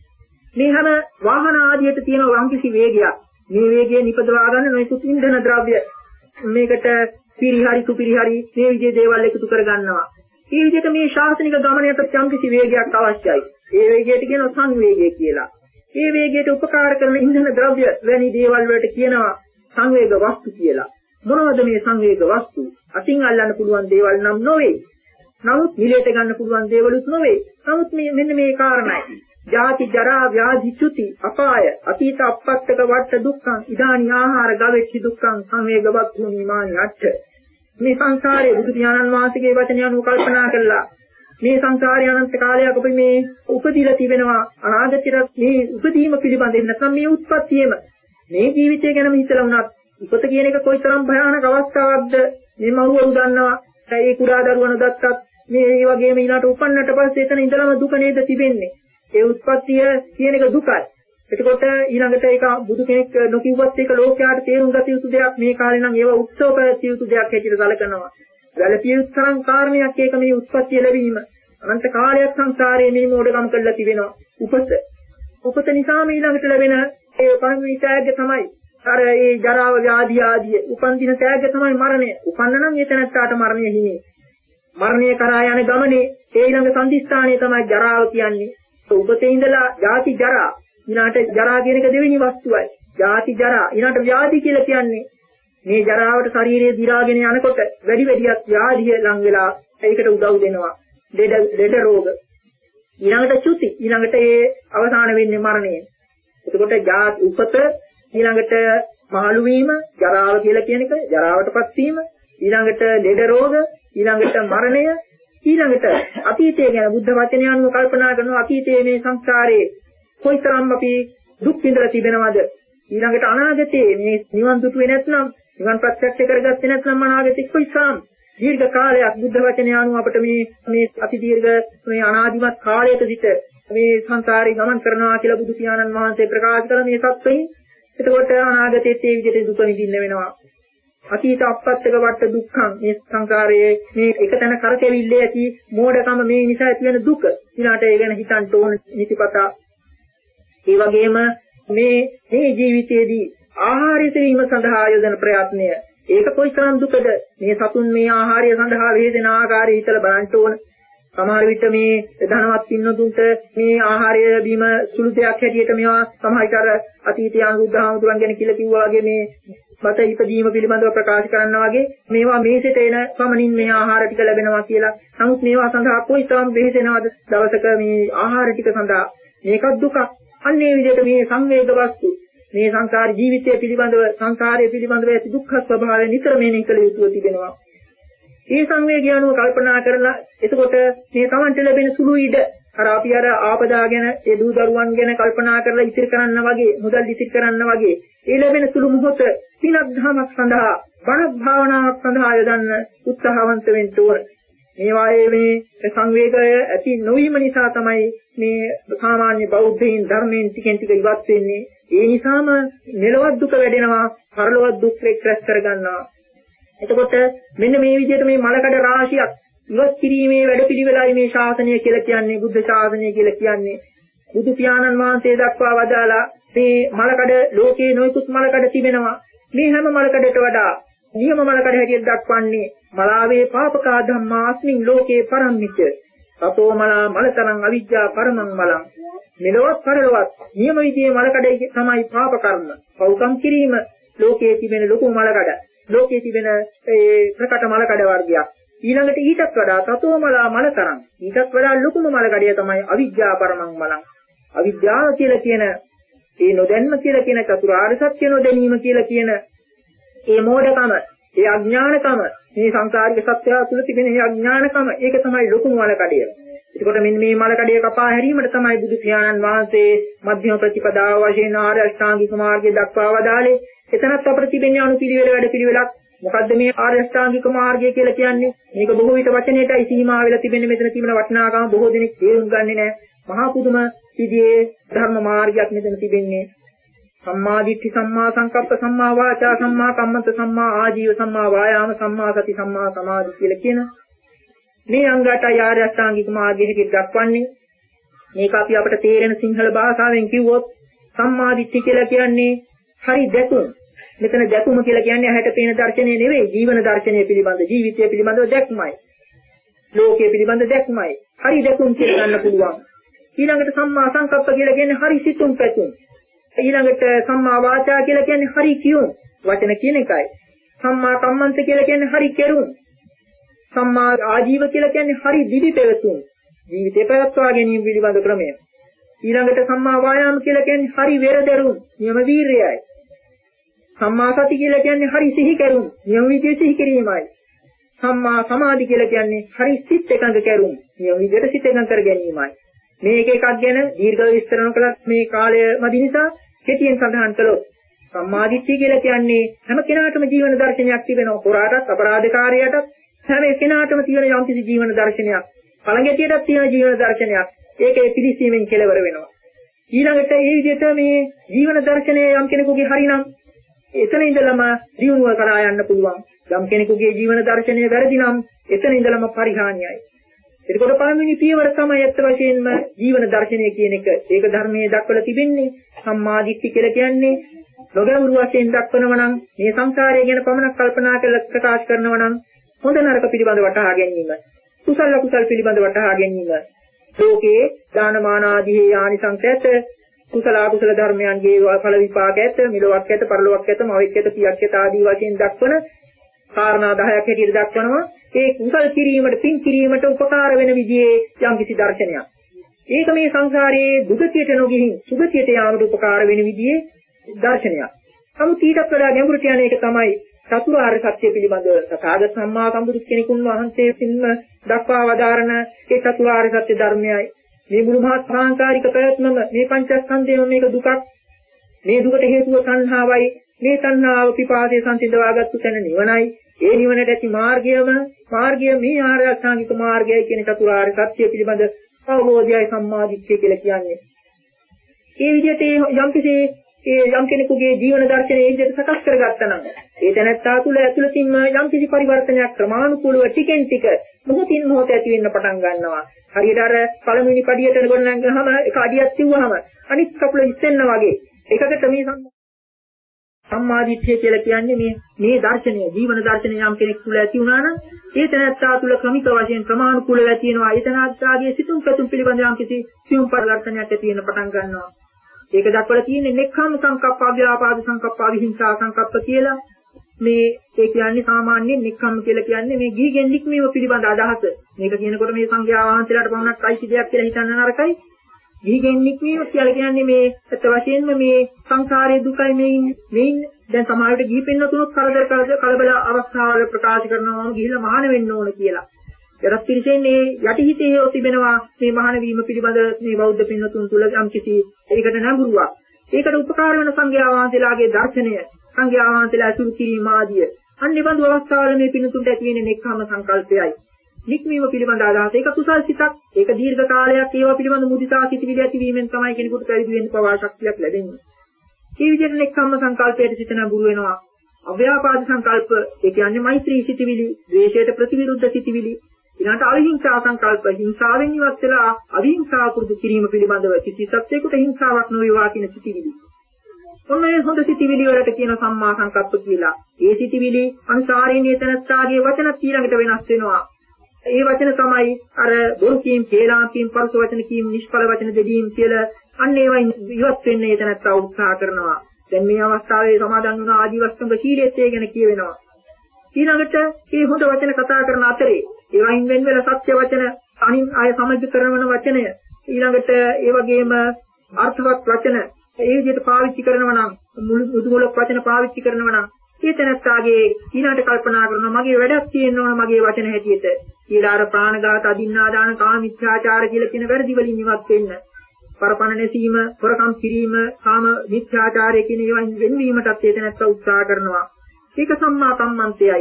මේ හැම වාහන ආදියට තියෙන වංකිසි වේගයක්. මේ වේගය නිපදවා ගන්න නොයෙකුත් ඉන්ධන ද්‍රව්‍ය මේකට පිරිහරි සුපිරිහරි මේ විදිහේ දේවල් එකතු කර ගන්නවා. මේ විදිහට මේ ශාසනික ගමනයට යම්කිසි වේගයක් අවශ්‍යයි. ඒ වේගයට කියනවා සංවේගය කියලා. මේ වේගයට උපකාර කරන ඉන්ධන ද්‍රව්‍ය වැනි දේවල් වලට කියනවා සංවේග වස්තු කියලා. මොනවද මේ සංවේග වස්තු? අතින් අල්ලන්න පුළුවන් දේවල් නම් නොවේ. නමුත් නිලයට ගන්න පුළුවන් දේවලුත් නොවේ. නමුත් මේ මෙන්න මේ කාරණයි. ජාති ජරා ව්‍යාධි චුති අපාය අතීත අපත්තක වට දුක්ඛං ඉදානි ආහාර ගවෙච්චි දුක්ඛං සංවේගවත් වූනිමානි අට්ඨ. මේ සංසාරයේ බුදු පියාණන් වහන්සේගේ වචනය අනුව කල්පනා කළා. මේ සංසාරය අනන්ත කාලයක් අපි මේ උපදීලා තිබෙනවා. අනාගතයට මේ උපදීම පිළිබඳව නැත්නම් මේ උත්පත්තියම මේ ජීවිතය ගැනම හිතලා වුණත් උපත කියන එක කොයිතරම් භයානක අවස්ථාවක්ද මේ මව්වරු දන්නවා. ඒ කුඩා දරුවන දත්තත් මේ ඒ වගේම ඊළාට උපන්නට පස්සේ එතන ඉඳලම දුක නේද තිබෙන්නේ. ඒ උත්පත්තිය කියන එක දුකයි. එතකොට ඊළඟට ඒක බුදු කෙනෙක් නොකියුවත් ඒක ලෝකයාට තේරුම් ගත යුතු දෙයක්. මේ කාලේ නම් ඒව උත්සව පැවැත්විය යුතු දෙයක් හැටියට සැලකනවා. වැළපිය යුතු තරම් කාරණයක් ඒක මේ උත්පත්තිය ලැබීම. අනන්ත කාලයක් සංසාරයේ මේ මෝඩකම් කරලා තිබෙනවා. උපත උපත නිසාම ඊළඟට ලැබෙන ඒ පරිණිත ත්‍යාගය තමයි අර ඒ ජරාව ව්‍යාධි ආදී උපන් දින ත්‍යාගය තමයි මරණය. උපන්න නම් ඒ තැනට මරණය හිමි. මරණය කරා යන ගමනේ ඒ ඊළඟ සම්දිස්ථානයේ තමයි ජරාව කියන්නේ. උපතේ ඉඳලා ජාති ජරා ඊළාට ජරා කියන එක දෙවෙනි වස්තුවයි. ජාති ජරා ඊළාට ව්‍යාධි කියලා කියන්නේ මේ ජරාවට ශරීරය දි รา ගෙන යනකොට වැඩි වැඩියක් ව්‍යාධිය ලං වෙලා ඒකට උදව් දෙනවා. ලෙඩ ලෙඩ රෝග ඊළඟට චුති ඊළඟට ඒ අවසාන වෙන්නේ මරණය. එතකොට ජාති උපත ඊළඟට මහලු වීම ජරාව කියලා කියන එක ජරාවටපත් වීම ඊළඟට ලෙඩ රෝග ඊළඟට මරණය ඊළඟට අතීතය ගැන බුද්ධ වචනය අනුව කල්පනා කරනවා. අතීතයේ මේ සංස්කාරයේ කොයිතරම් අපි දුක් විඳලා තිබෙනවද? ඊළඟට අනාගතයේ මේ නිවන් දුටුවේ නැත්නම් නිවන් ප්‍රත්‍යක්ෂ කරගත්තේ නැත්නම් අනාගතේ කොයිතරම් දීර්ඝ කාලයක් බුද්ධ වචනය අනුව අපිට මේ මේ අති දීර්ඝ මේ අනාදිමත් කාලයක සිට මේ සංසාරේ ගමන් කරනවා කියලා බුදු පියාණන් වහන්සේ ප්‍රකාශ කළ මේ සත්‍යයෙන් එතකොට අනාගතයේ ඒ විදිහට දුක විඳින්න වෙනවා. අතීත අපත්තක වට දුක්ඛං මේ සංසාරයේ මේ එකතැන කරකෙවිල්ලේ ඇති මෝඩකම මේ නිසා ඇති වෙන දුක. ඊළාට ඒ ගැන හිතන්න ඕන නිතිපතා. ඒ වගේම මේ මේ ජීවිතයේදී ආහාරය සෙවීම සඳහා යොදන ප්‍රයත්නය ඒක කොයිතරම් දුකද? මේ සතුන් මේ ආහාරය සඳහා වේදෙන ආකාරය හිතලා බලන්න ඕන. සමහර විට මේ ධනවත් පින්නතුන්ට මේ ආහාරය බීම සුළු දෙයක් හැටියට මේවා සමහර කර අතීතයේ අනුරුද්ධහාමුදුරන් ගැන කියලා කිව්වා වගේ මේ මත ඉදීම පිළිබඳව ප්‍රකාශ කරනවා වගේ මේවා මේසෙට එන පමණින් මේ ආහාර ටික ලැබෙනවා කියලා. නමුත් මේවා සඳහා කොයිතරම් වෙහෙසෙනවද දවසක මේ ආහාර ටික සඳහා. මේකත් දුකක්. අන්න ඒ විදිහට මේ සංවේග වස්තු මේ සංසාර ජීවිතය පිළිබඳව සංසාරය පිළිබඳව ඇති දුක්ඛ ස්වභාවය නිතර මෙනෙහි කළ යුතුව තිබෙනවා. මේ සංවේගය අනුව කල්පනා කරලා එතකොට මේ Tamante ලැබෙන සුළු ඉඩ අර අපි අර ආපදා ගැන ඒ දූ දරුවන් ගැන කල්පනා කරලා ඉතිරි කරන්න වගේ මුදල් ඉතිරි කරන්න වගේ ඒ ලැබෙන සුළු මොහොත සිනක් ධමයක් සඳහා බණ භාවනාවක් සඳහා යොදන්න උත්සාහවන්ත වෙන්න ඕන. මේවායේ මේ සංවේගය ඇති නොවීම නිසා තමයි මේ සාමාන්‍ය බෞද්ධයින් ධර්මයෙන් ටිකෙන් ටික ඉවත් වෙන්නේ. ඒ නිසාම මෙලොවත් දුක වැඩෙනවා, පරලොවත් දුක් රැස් කරගන්නවා. එතකොට මෙන්න මේ විදිහට මේ මලකඩ රාශියක් ඉවත් කිරීමේ වැඩපිළිවෙලයි මේ ශාසනය කියලා කියන්නේ, බුද්ධ ශාසනය කියලා කියන්නේ. බුදු පියාණන් වහන්සේ දක්වා වදාලා මේ මලකඩ ලෝකේ නොයෙකුත් මලකඩ තිබෙනවා. මේ හැම මලකඩට වඩා නියම මලකඩ හැටියට දක්වන්නේ මලාවේ පාපකා ධම්මා අස්මින් ලෝකේ පරම්මිත. සතෝ මලා මලතරං අවිජ්ජා පරමං මලං. මෙලොවත් පරලොවත් නියම විදියේ මලකඩ තමයි පාප කර්ම. පව්කම් කිරීම ලෝකයේ තිබෙන ලොකු මලකඩ. ලෝකයේ තිබෙන ඒ ප්‍රකට මලකඩ වර්ගයක්. ඊළඟට ඊටත් වඩා සතෝ මලා මලතරං. ඊටත් වඩා ලොකුම මලකඩය තමයි අවිජ්ජා පරමං මලං. අවිද්‍යාව කියලා කියන ඒ නොදැන්ම කියලා කියන චතුරාර්ය සත්‍ය නොදැනීම කියලා කියන ඒ මෝඩකම, ඒ අඥානකම, මේ සංසාරික සත්‍යය තුළ තිබෙන මේ අඥානකම, ඒක තමයි ලොකුම මලකඩය. එතකොට මෙන්න මේ මලකඩය කපා හැරීමට තමයි බුදු පියාණන් වහන්සේ මධ්‍යම ප්‍රතිපදාව වශයෙන් ආර්ය අෂ්ටාංගික මාර්ගය දක්වා වදාළේ. එතනත් අපිට තිබෙන අනුපිළිවෙල වැඩ පිළිවෙලක්. මොකද්ද මේ ආර්ය අෂ්ටාංගික මාර්ගය කියලා කියන්නේ? මේක බොහෝ විට වචනයටයි සීමා වෙලා තිබෙන්නේ. මෙතන තිබෙන වටිනාකම බොහෝ දෙනෙක් තේරුම් ගන්නේ නැහැ. මහා පුදුම විදියේ ධර්ම මාර්ගයක් මෙතන තිබෙන්නේ. සම්මා දිට්ඨි, සම්මා සංකප්ප, සම්මා වාචා, සම්මා කම්මන්ත, සම්මා ආජීව, සම්මා වායාම, සම්මා සති, සම්මා සමාධි කියලා කියන මේ අංගයටයි ආර්ය අෂ්ටාංගික මාර්ගය හැටියට දක්වන්නේ. මේක අපි අපිට තේරෙන සිංහල භාෂාවෙන් කිව්වොත් සම්මා දිට්ඨි කියලා කියන්නේ හරි දැකුම. මෙතන දැකුම කියලා කියන්නේ ඇහැට පේන දර්ශනය නෙවෙයි, ජීවන දර්ශනය පිළිබඳ, ජීවිතය පිළිබඳව දැක්මයි. ලෝකය පිළිබඳ දැක්මයි. හරි දැකුම් කියලා ගන්න පුළුවන්. ඊළඟට සම්මා සංකප්ප කියලා කියන්නේ හරි සිතුම් පැතුම්. ඊළඟට සම්මා වාචා කියලා කියන්නේ හරි කියුම් වචන කියන එකයි. සම්මා කම්මන්ත කියලා කියන්නේ හරි කෙරුම්. සම්මා ආජීව කියලා කියන්නේ හරි දිවි පෙරතුම්. ජීවිතේ පැවැත්වා ගැනීම පිළිබඳ ක්‍රමය. ඊළඟට සම්මා වායාම කියලා කියන්නේ හරි වෙරදරුම්, නියම වීර්යයයි. සම්මා සති කියලා කියන්නේ හරි සිහි කරුම්, නියම විදිහට සිහි කිරීමයි. සම්මා සමාධි කියලා කියන්නේ හරි සිත් එකඟ කරුම්, නියම විදිහට සිත් එකඟ කර ගැනීමයි. මේ එක එකක් ගැන දීර්ඝව විස්තර නොකලත් මේ කාලය මදි නිසා කෙටියෙන් සඳහන් කළොත් සම්මා දිට්ඨිය කියලා කියන්නේ හැම කෙනාටම ජීවන දර්ශනයක් තිබෙනවා. හොරාටත් අපරාධකාරයටත් හැම කෙනාටම තියෙන යම්කිසි ජීවන දර්ශනයක්. පළඟැටියටත් තියෙන ජීවන දර්ශනයක්. ඒකේ පිළිසීමෙන් කෙලවර වෙනවා. ඊළඟට මේ විදිහට මේ ජීවන දර්ශනය යම් කෙනෙකුගේ හරිනම් එතන ඉඳලම දියුණුව කරා යන්න පුළුවන්. යම් කෙනෙකුගේ ජීවන දර්ශනය වැරදි නම් එතන ඉඳලම පරිහානියයි. එතකොට පළවෙනි පියවර තමයි අත්ත වශයෙන්ම ජීවන දර්ශනය කියන එක. ඒක ධර්මයේ දක්වලා තිබෙන්නේ. සම්මා දිට්ඨිය කියලා කියන්නේ ලෝකවල වශයෙන් දක්වනවා නම් මේ සංසාරය ගැන පමණක් කල්පනා කරලා ප්‍රකාශ කරනවා නම් හොඳ නරක පිළිබඳ වටහා ගැනීම, කුසල අකුසල පිළිබඳ වටහා ගැනීම, ලෝකේ දාන මාන ආදී ආනිසංස ඇත, කුසල අකුසල ධර්මයන්ගේ ඵල විපාක ඇත, මිලවක් ඇත, පරලොවක් ඇත, මවෙක් ඇත, පියක් ඇත ආදී වශයෙන් දක්වන කාරණා දහයක් හැටියට දක්වනවා. ඒ කුසල් කිරීමට, පින් කිරීමට උපකාර වෙන විදිහේ යම්කිසි දර්ශනයක්. ඒක මේ සංසාරයේ දුගතියට නොගිහින් සුගතියට යාමට උපකාර වෙන විදිහේ දර්ශනයක්. නමුත් ඊටත් වඩා ගැඹුරට යන එක තමයි චතුරාර්ය සත්‍ය පිළිබඳව සතාගත සම්මා සම්බුදු කෙනෙකුන් වහන්සේ විසින්ම දක්වා වදාරන ඒ චතුරාර්ය සත්‍ය ධර්මයයි. මේ මුළු මහත් ප්‍රාංකාරික ප්‍රයත්නම මේ පංචස්කන්ධයම මේක දුකක්. මේ දුකට හේතුව සංහාවයි. මේ සංහාව පිපාසයේ සංසිඳවාගත්තු තැන නිවනයි. ඒ නිවනට ඇති මාර්ගයම මාර්ගය මේ ආර්ය අෂ්ටාංගික මාර්ගයයි කියන චතුරාර්ය සත්‍ය පිළිබඳ අවබෝධයයි සම්මා දිට්ඨිය කියලා කියන්නේ. මේ විදිහට යම්කිසි ඒ යම් කෙනෙකුගේ ජීවන දර්ශනය ඒ විදිහට සකස් කරගත්තා නම් ඒ තැනත්තා තුළ ඇතුළතින්ම යම්කිසි පරිවර්තනයක් ක්‍රමානුකූලව ටිකෙන් ටික මොහොතින් මොහොත ඇති වෙන්න පටන් ගන්නවා. හරියට අර පළමුවෙනි පඩියට ගොඩනගනහම එක අඩියක් තියුවහම අනිත් කකුල ඉස්සෙන්න වගේ එකකට මේ සම්මා දිට්ඨිය කියලා කියන්නේ මේ මේ දර්ශනය ජීවන දර්ශනය යම් කෙනෙක් තුළ ඇති වුණා නම් ඒ තැනත්තා තුළ ක්‍රමික වශයෙන් ක්‍රමානුකූලව ඇති වෙනවා. ඒ තැනත්තාගේ සිතුම් පැතුම් පිළිබඳ යම්කිසි සියුම් පරිවර්තනයක් ඇති වෙන්න පටන් ගන්නවා. ඒක දක්වලා තියෙන්නේ නෙක්ඛම් සංකප්ප, අව්‍යාපාද සංකප්ප, විහිංසා සංකප්ප කියලා. මේ ඒ කියන්නේ සාමාන්‍යයෙන් නෙක්ඛම් කියලා කියන්නේ මේ ගිහිගෙන් නික්මීම පිළිබඳ අදහස. මේක කියනකොට මේ සංඝයා වහන්සේලාට පමණක් අයිති දෙයක් කියලා හිතන්න නරකයි. ගිහිගෙන් නික්මීම කියලා කියන්නේ මේ අත වශයෙන්ම මේ සංසාරයේ දුකයි මේ මේ දැන් සමාජයට ගිහි පින්නතුනොත් කරදර කරදර කලබල අවස්ථාවල ප්‍රකාශ කරනවාම ගිහිලා මහාන වෙන්න ඕන කියලා. යටත් පිළිසෙන් මේ යටිහිතේ තිබෙනවා මේ මහාන වීම පිළිබඳ මේ බෞද්ධ පින්නතුන් තුල යම්කිසි ඒකට නඟුරුවක්. ඒකට උපකාර වෙන සංඝයා වහන්සේලාගේ දර්ශනය, සංඝයා වහන්සේලා අසුරු කිරීම ආදිය. අන්න ඒ බඳු අවස්ථාවල මේ පින්නතුන්ට ඇති වෙන්නේ නෙක්ඛම් සංකල්පයයි. නික්මීම පිළිබඳ අදහස. ඒක කුසල් සිතක්. ඒක දීර්ඝ කාලයක් ඒවා පිළිබඳ මුදිතා සිටිවිලි ඇතිවීමෙන් තමයි කෙනෙකුට පැවිදි වෙන්න පවා ශක්තියක් ලැබෙන්නේ. මේ විදිහට නෙක්ඛම් සංකල්පයට සිත නඟුරු වෙනවා. අව්‍යාපාද සංකල්ප ඒ කියන්නේ මෛත්‍රී සිටිවිලි, ද්වේෂයට ප්‍රතිවිරුද්ධ සිටිවිලි. ඊළඟට අවිහිංසා සංකල්ප හිංසාවෙන් ඉවත් වෙලා අවිහිංසාව පුරුදු කිරීම පිළිබඳව කිසි සත්‍යයකට හිංසාවක් නොවේවා කියන සිතිවිලි. ඔන්න ඒ හොඳ සිතිවිලි වලට කියන සම්මා සංකප්ප කියලා. ඒ සිතිවිලි අනුසාරයෙන් එතනත්තාගේ වචන ඊළඟට වෙනස් වෙනවා. ඒ වචන තමයි අර බොරු කීම්, කේලාම් කීම්, පරුස වචන කීම්, නිෂ්ඵල වචන දෙදීම් කියලා අන්න ඒවා ඉවත් වෙන්න එතනත්තා උත්සාහ කරනවා. දැන් මේ අවස්ථාවේ සමාදන් වුණ ආදිවස්තුංග ශීලයේ ගැන කියවෙනවා. ඊළඟට මේ හොඳ වචන කතා කරන අතරේ ඒවයින් වෙන වෙන සත්‍ය වචන අනින් අය සමජ කරන වචනය ඊළඟට ඒ වගේම අර්ථවත් වචන ඒ විදිහට පාවිච්චි කරනවා නම් මුදුගොලක් වචන පාවිච්චි කරනවා නම් ඒ තැනත්තාගේ ඊළඟට කල්පනා කරනවා මගේ වැඩක් තියෙන්න ඕන මගේ වචන හැටියට කියලා අර ප්‍රාණඝාත අදින්නාදාන කාම මිත්‍යාචාර කියලා කියන වැරදි වලින් ඉවත් වෙන්න පරපණ නැසීම හොරකම් කිරීම කාම මිත්‍යාචාරය කියන ඒවායින් වෙන්වීමටත් ඒ තැනත්තා උත්සාහ කරනවා. ඒක සම්මා කම්මන්තයයි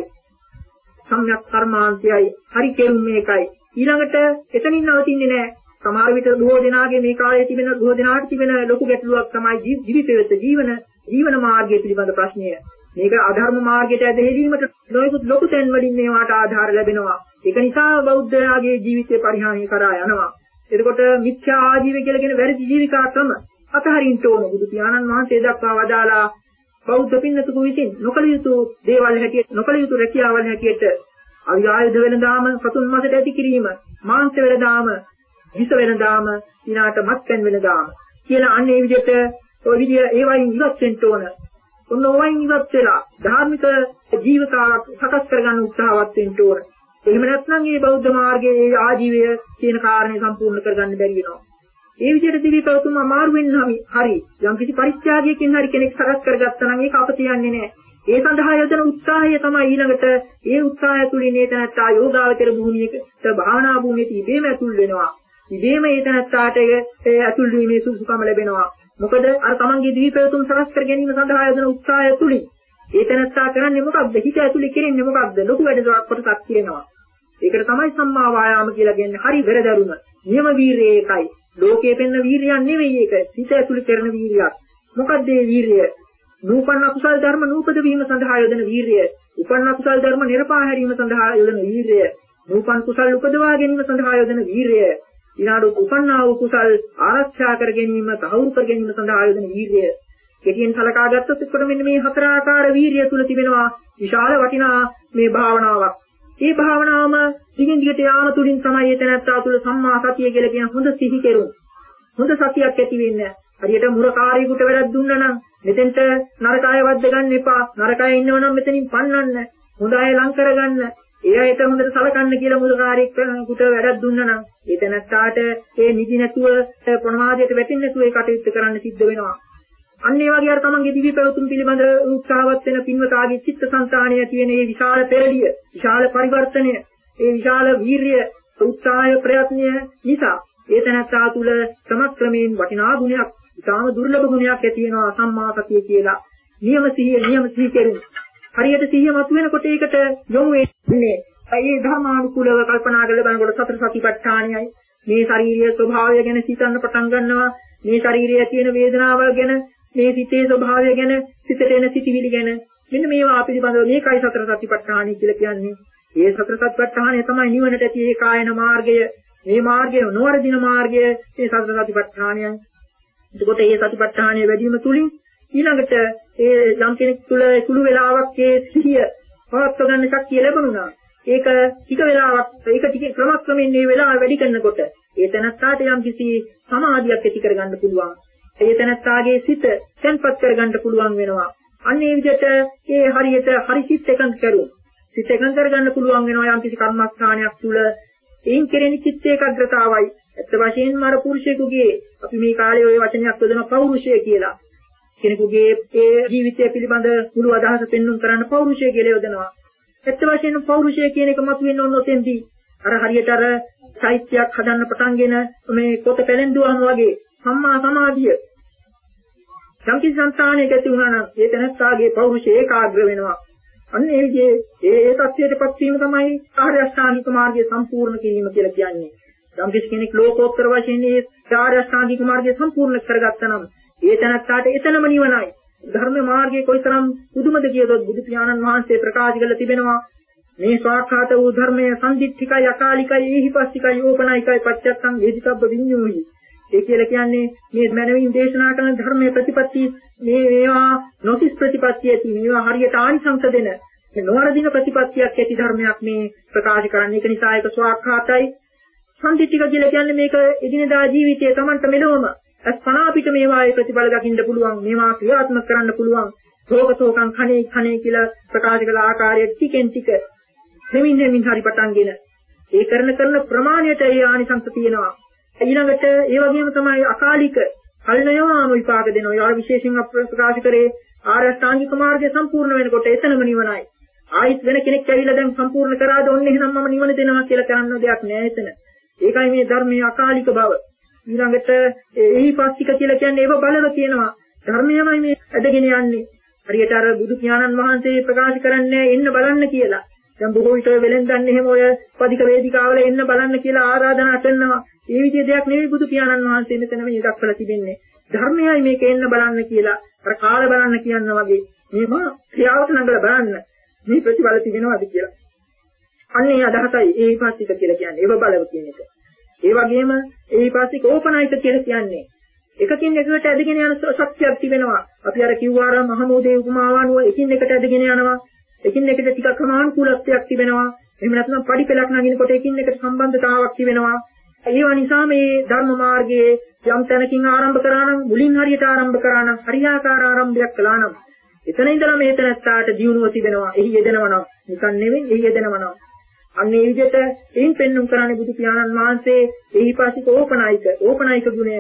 සම්‍යක් කර්මාන්තයයි හරි කෙරුම් මේකයි. ඊළඟට එතනින් නවතින්නේ නැහැ. සමහර විට බොහෝ දෙනාගේ මේ කාලේ තිබෙන බොහෝ දෙනාට තිබෙන ලොකු ගැටලුවක් තමයි ජීවිතයේත් ජීවන ජීවන මාර්ගය පිළිබඳ ප්‍රශ්නය. මේක අධර්ම මාර්ගයට ඇදහිීමට නොයෙකුත් ලොකු තැන් වලින් මේවට ආධාර ලැබෙනවා. ඒක නිසා බෞද්ධයාගේ ජීවිතේ පරිහානිය කරා යනවා. එතකොට මිත්‍යා ආජීවය කියලා කියන වැරදි ජීවිකා ක්‍රම අතහරින්න ඕන. බුදු පියාණන් වහන්සේ දක්වා වදාලා බෞද්ධ පින්නතුකු විසින් නොකල යුතු දේවල් හැටියට නොකල යුතු රැකියාවල් හැටියට අවිආයුධ වෙනදාම සතුන් මාසයට ඇති කිරීම, මාංශ වෙනදාම, විස වෙනදාම, ඊනාට මත්පැන් වෙනදාම කියලා අන්න ඒ විදිහට ඔය විදිය ඒවයින් ඉවත් වෙන්න ඕන. ඔන්න ඕවයින් ඉවත් වෙලා ධාර්මික ජීවිතාවක් සකස් කරගන්න උත්සාහවත් වෙන්න ඕන. එහෙම නැත්නම් මේ බෞද්ධ මාර්ගයේ ආජීවය කියන කාරණේ සම්පූර්ණ කරගන්න බැරි වෙනවා. ඒ විදිහට දිවි පැවතුම අමාරු වෙන්නම හරි යම් කිසි පරිත්‍යාගයකින් හරි කෙනෙක් සකස් කරගත්තා නම් ඒක අපත යන්නේ නැහැ. ඒ සඳහා යොදන උත්සාහය තමයි ඊළඟට ඒ උත්සාහය තුලින් ඒ තැනත්තා යෝගාවචර භූමියකට භාවනා භූමියට ඉබේම ඇතුල් වෙනවා. ඉබේම ඒ තැනත්තාට ඒ ඇතුල් වීමේ සුසුකම ලැබෙනවා. මොකද අර තමන්ගේ දිවි පැවතුම් සකස් කර ගැනීම සඳහා යොදන උත්සාහය තුලින් ඒ තැනත්තා කරන්නේ මොකක්ද? හිත ඇතුලේ කෙරෙන්නේ මොකක්ද? ලොකු වැඩක් කොටසක් කියනවා. ඒකට තමයි සම්මා වායාම කියලා කියන්නේ. හරි වෙරදරුම. නියම වීරිය ඒකයි. ලෝකයේ පෙන්න වීරියක් නෙවෙයි ඒක. හිත ඇතුලේ කරන වීරියක්. මොකද්ද මේ වීරිය? නූපන්න කුසල ධර්ම නූපද වීම සඳහා යොදන වීරිය. උපන්න කුසල ධර්ම නිර්පා හැරීම සඳහා යොදන වීරිය. නූපන් කුසල උපදවා ගැනීම සඳහා යොදන වීරිය. ඊනාඩු උපන්නා වූ කුසල් ආරක්ෂා කර ගැනීම, තහවුරු කර ගැනීම සඳහා යොදන වීරිය. කෙටියෙන් සලකා ගත්තොත් එතකොට මෙන්න මේ හතර ආකාර වීරිය තුල තිබෙනවා විශාල වටිනා මේ භාවනාවක්. මේ භාවනාවම දිගින් දිගට යාම තුලින් තමයි එතනත්තා තුල සම්මා සතිය කියලා කියන හොඳ සිහි කෙරුම්. හොඳ සතියක් ඇති වෙන්නේ. හරියට මුරකාරයෙකුට වැඩක් දුන්නා නම් මෙතෙන්ට නරක අය වද්ද ගන්න එපා. නරක අය ඉන්නව නම් මෙතනින් පන්නන්න. හොඳ අය ලං කරගන්න. ඒ අයට හොඳට සලකන්න කියලා මුරකාරයෙකුට වැඩක් දුන්නා නම් එතනත්තාට ඒ නිදි නැතුව ප්‍රමාදයට වැටෙන්නේ නැතුව ඒ කටයුත්ත කරන්න සිද්ධ වෙනවා. අන්න ඒ වගේ අර තමන්ගේ දිවි පැවතුම් පිළිබඳ උත්සාහවත් වෙන පින්වතාගේ චිත්තසංතානය කියන මේ විශාල පෙරළිය, විශාල පරිවර්තනය, ඒ විශාල වීරිය, උත්සාහය, ප්‍රයත්නය නිසා ඒ තැනත්තා තුළ ක්‍රමක්‍රමයෙන් වටිනා ගුණයක්, ඉතාම දුර්ලභ ගුණයක් ඇති වෙනවා සම්මා සතිය කියලා. නියම සිහිය, නියම සිහි කෙරුම්. හරියට සිහිය මතුවෙනකොට ඒකට යොමු වෙන්නේ. ඒ ධර්මානුකූලව කල්පනා කරලා බලනකොට සතර සතිපට්ඨානයයි මේ ශාරීරික ස්වභාවය ගැන සිතන්න පටන් ගන්නවා. මේ ශාරීරියේ තියෙන වේදනාවල් ගැන, මේ සිතේ ස්වභාවය ගැන, සිතට එන සිතිවිලි ගැන මෙන්න මේවා පිළිබඳව මේකයි සතර සතිපට්ඨානයි කියලා කියන්නේ. මේ සතර සතිපට්ඨානය තමයි නිවනට ඇති ඒ කායන මාර්ගය. මේ මාර්ගය නොවර්ධින මාර්ගය මේ සතර සතිපට්ඨානයයි. එතකොට මේ සතිපට්ඨානය වැඩි වීම තුලින් ඊළඟට ඒ යම් කෙනෙක් තුළ සුළු වෙලාවක් ඒ සිහිය පවත්ව ගන්න ශක්තිය ලැබුණා. ඒක ටික වෙලාවක් ඒක ටික ක්‍රමක්‍රමයෙන් මේ වෙලාව වැඩි කරනකොට ඒ තැනත්තාට යම් කිසි සමාධියක් ඇති කරගන්න පුළුවන්. ඒ තැනත්තාගේ සිත තැන්පත් කරගන්න පුළුවන් වෙනවා. අන්න ඒ විදිහට ඒ හරියට හරි සිත් එකඟ කරුවොත් සිත් එකඟ කරගන්න පුළුවන් වෙනවා යම් කිසි කර්මස්ථානයක් තුළ. ඒන් කෙරෙන චිත්ත ඒකාග්‍රතාවයි. ඇත්ත වශයෙන්ම අර පුරුෂයෙකුගේ අපි මේ කාලේ ওই වචනයක් යොදන පෞරුෂය කියලා. කෙනෙකුගේ ඒ ජීවිතය පිළිබඳ මුළු අදහස පෙන්වන්න කරන්න පෞරුෂය කියලා යොදනවා. ඇත්ත වශයෙන්ම පෞරුෂය කියන එක මතුවෙන්න ඕන ඔතෙන්දී. අර හරියට අර චෛත්‍යයක් හදන්න පටන්ගෙන මේ පොත පෙළෙන්දුවාම වගේ සම්මා සමාධිය සංකීර්ණ සංස්ථානයක ඇති වුණා නම් ඒ තැනස්ථාගේ පෞරුෂය ඒකාග්‍ර වෙනවා. අන්න ඒ විදිහේ ඒ ඒ தත්ත්වයටපත් වීම තමයි ආර්ය අෂ්ටාංගික මාර්ගය සම්පූර්ණ කිරීම කියලා කියන්නේ. යම් කෙනෙක් ලෝකෝත්තර වශයෙන් මේ ආර්ය අෂ්ටාංගික මාර්ගය සම්පූර්ණ කරගත්තා නම් ඒ තැනස්ථාට එතනම නිවනයි. ධර්ම මාර්ගයේ කොයිතරම් පුදුමද කියතොත් බුදු පියාණන් වහන්සේ ප්‍රකාශ කළ තිබෙනවා. මේ ස්වාඛාත වූ ධර්මයේ සම්දිත්තිකයි අකාලිකයි ඒහිපස්සිකයි ඕපනයිකයි පච්චත්තං වේදිතබ්බ විඤ්ඤෝහි. ඒ කියලා කියන්නේ මේ මනමින් දේශනා කරන ධර්මයේ ප්‍රතිපත්ති මේ මේවා නොසිස් ප්‍රතිපත්තිය ඇති මේවා හරියට ආනිසංස දෙන මේ නොවරදින ප්‍රතිපත්තියක් ඇති ධර්මයක් මේ ප්‍රකාශ කරන්නේ. ඒක නිසා ඒක ස්වාඛාතයි. සම්දිත්තික කියලා කියන්නේ මේක එදිනදා ජීවිතයේ Tamanට මෙලොවම අස්පනා පිට මේවායේ ප්‍රතිඵල දකින්න පුළුවන්. මේවා ක්‍රියාත්මක කරන්න පුළුවන්. සෝකසෝකං කණේ කණේ කියලා ප්‍රකාශ කළ ආකාරයේ ටිකෙන් ටික දෙමින් දෙමින් හරි පටන්ගෙන ඒ කරන කරන ප්‍රමාණයට ඒ ආනිසංස තියෙනවා. ඊළඟට ඒ වගේම තමයි අකාලික කල්නයවාම විපාක දෙනවා. ඒවා විශේෂයෙන් ප්‍රකාශ කරේ ආර්ය අෂ්ටාංගික මාර්ගය සම්පූර්ණ වෙනකොට එතනම නිවනයි. ආයිත් වෙන කෙනෙක් ඇවිල්ලා දැන් සම්පූර්ණ කරාද ඔන්න එහෙනම් මම නිවන දෙනවා කියලා කරන්න දෙයක් නෑ එතන. ඒකයි මේ ධර්මයේ අකාලික බව. ඊළඟට එහිපස්සික කියලා කියන්නේ ඒව බලව කියනවා. ධර්මයමයි මේ ඇදගෙන යන්නේ. හරියට අර බුදු පියාණන් වහන්සේ ප්‍රකාශ කරන්නේ එන්න බලන්න කියලා. දැන් බොහෝ විට වෙලෙන්දන් එහෙම ඔය පදික වේදිකාවල එන්න බලන්න කියලා ආරාධනා කරනවා. ඒ විදිහේ දෙයක් නෙවෙයි බුදු පියාණන් වහන්සේ මෙතන මේ දක්වලා තිබෙන්නේ. ධර්මයයි මේක එන්න බලන්න කියලා. අර කාල බලන්න කියන වගේ මේවා ක්‍රියාවට නඟලා බලන්න මේ ප්‍රතිඵල තිබෙනවද කියලා. අන්නේ අදහසයි ඒහිපස්සික කියලා කියන්නේ. ඒව බලව කියන එක. ඒ වගේම ඒහිපස්සික ඕපනායික කියලා කියන්නේ එකකින් එකකට ඇදගෙන යන ශක්තියක් තිබෙනවා. අපි අර කිව්වා මහමෝදේ උපමාව අනුව එකින් එකට ඇදගෙන යනවා. එකින් එකට ටිකක් සමානුකූලත්වයක් තිබෙනවා. එහෙම නැත්නම් පඩි පෙළක් නගිනකොට එකින් එකට සම්බන්ධතාවක් තිබෙනවා. ඒව නිසා මේ ධර්ම මාර්ගයේ යම් තැනකින් ආරම්භ කරා නම් මුලින් හරියට ආරම්භ කරා නම් හරියාකාර ආරම්භයක් කළා නම් එතන ඉඳලා මේ තැනට දියුණුව තිබෙනවා. එහි යෙදෙනවා නම් නිකන් නෙවෙයි එහි යෙදෙනවා නම් අන්න ඒ විදිහට එයින් පෙන්වුම් කරන්නේ බුදු පියාණන් වහන්සේ එහිපස්සික ඕපනායික ඕපනායික ගුණය.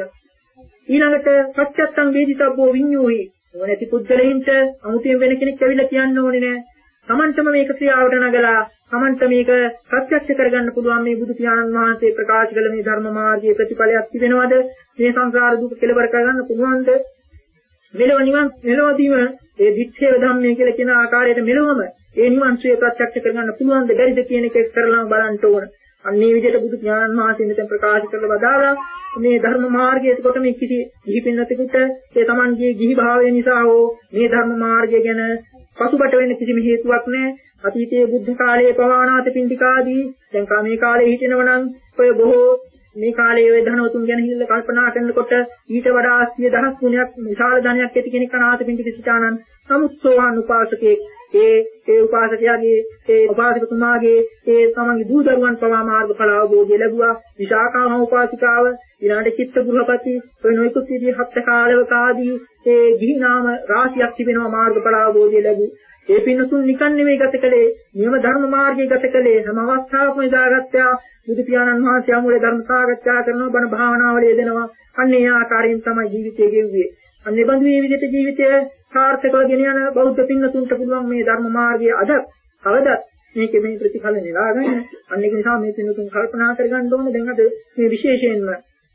ඊළඟට සත්‍යත්තං වේදිතබ්බෝ විඤ්ඤෝහි. මොනැති පුද්ගලයින්ට අමුතියෙන් වෙන කෙනෙක් ඇවිල්ලා කියන්න ඕනේ නෑ. Tamanටම මේක ක්‍රියාවට නගලා Tamanට මේක ප්‍රත්‍යක්ෂ කරගන්න පුළුවන් මේ බුදු පියාණන් වහන්සේ ප්‍රකාශ කළ මේ ධර්ම මාර්ගයේ ප්‍රතිඵලයක් තිබෙනවද? මේ සංසාර දුක කෙලවර කරගන්න පුළුවන්ද? මෙලොව නිවන් මෙලොවදීම ඒ දික්ෂේව ධම්මයේ කියලා කියන ආකාරයට මෙලොවම ඒ නිවන් සුවේ ප්‍රත්‍යක්ෂ කරගන්න පුළුවන්ද බැරිද කියන එක කරලා බලන්න ඕන. අන්නේ විදිහට බුදු පියාණන් වහන්සේ මෙතන ප්‍රකාශ කරලා වදාළා මේ ධර්ම මාර්ගයේ කොට මේ කිසි ගිහි පින්නතෙකුට ඒ Tamanගේ ගිහි භාවය නිසා හෝ මේ ධර්ම මාර්ගය ගැන පසුබට වෙන්න කිසිම හේතුවක් නැහැ. අතීතයේ බුද්ධ කාලයේ පවානාත පින්ඩිකාදී දැන් කා මේ කාලේ හිටිනවනම් ඔය බොහෝ මේ කාලේ ඔය ධනවතුන් ගැන හිල්ල කල්පනා කරනකොට ඊට වඩා සිය දහස් ගුණයක් විශාල ධනයක් ඇති කෙනෙක් අනාථ පින්ඩික සිතානන් සමුස්සෝවාන් උපාසකේ ඒ ඒ උපාසකයාගේ ඒ උපාසකතුමාගේ ඒ තමන්ගේ දූ දරුවන් පවා මාර්ගඵල අවබෝධය ලැබුවා. විශාකාම උපාසිකාව ඊළඟට චිත්ත ගෘහපති ඔය නොයිකුත් විදිහේ හත් කාලවකාදී ඒ ගිහි නාම රාශියක් තිබෙනවා මාර්ගඵල අවබෝධය ලැබු. ඒ පින්නතුන් නිකන් නෙවෙයි ගත කළේ නියම ධර්ම මාර්ගයේ ගත කළේ හැම අවස්ථාවකම ඉදාගත්තා. බුදු පියාණන් වහන්සේ අමුලේ ධර්ම සාකච්ඡා කරනවා බණ භාවනාවල යෙදෙනවා. අන්න ඒ ආකාරයෙන් තමයි ජීවිතය ගෙවුවේ. අන්න ඒ බඳු මේ විදිහට ජීවිතය සාර්ථකව ගෙන යන බෞද්ධ පින්නතුන්ට පුළුවන් මේ ධර්ම මාර්ගයේ අද කවදත් මේකේ මේ ප්‍රතිඵල නෙලා ගන්න. අන්න ඒක නිසා මේ පින්නතුන් කල්පනා කරගන්න ඕනේ දැන් අද මේ විශේෂයෙන්ම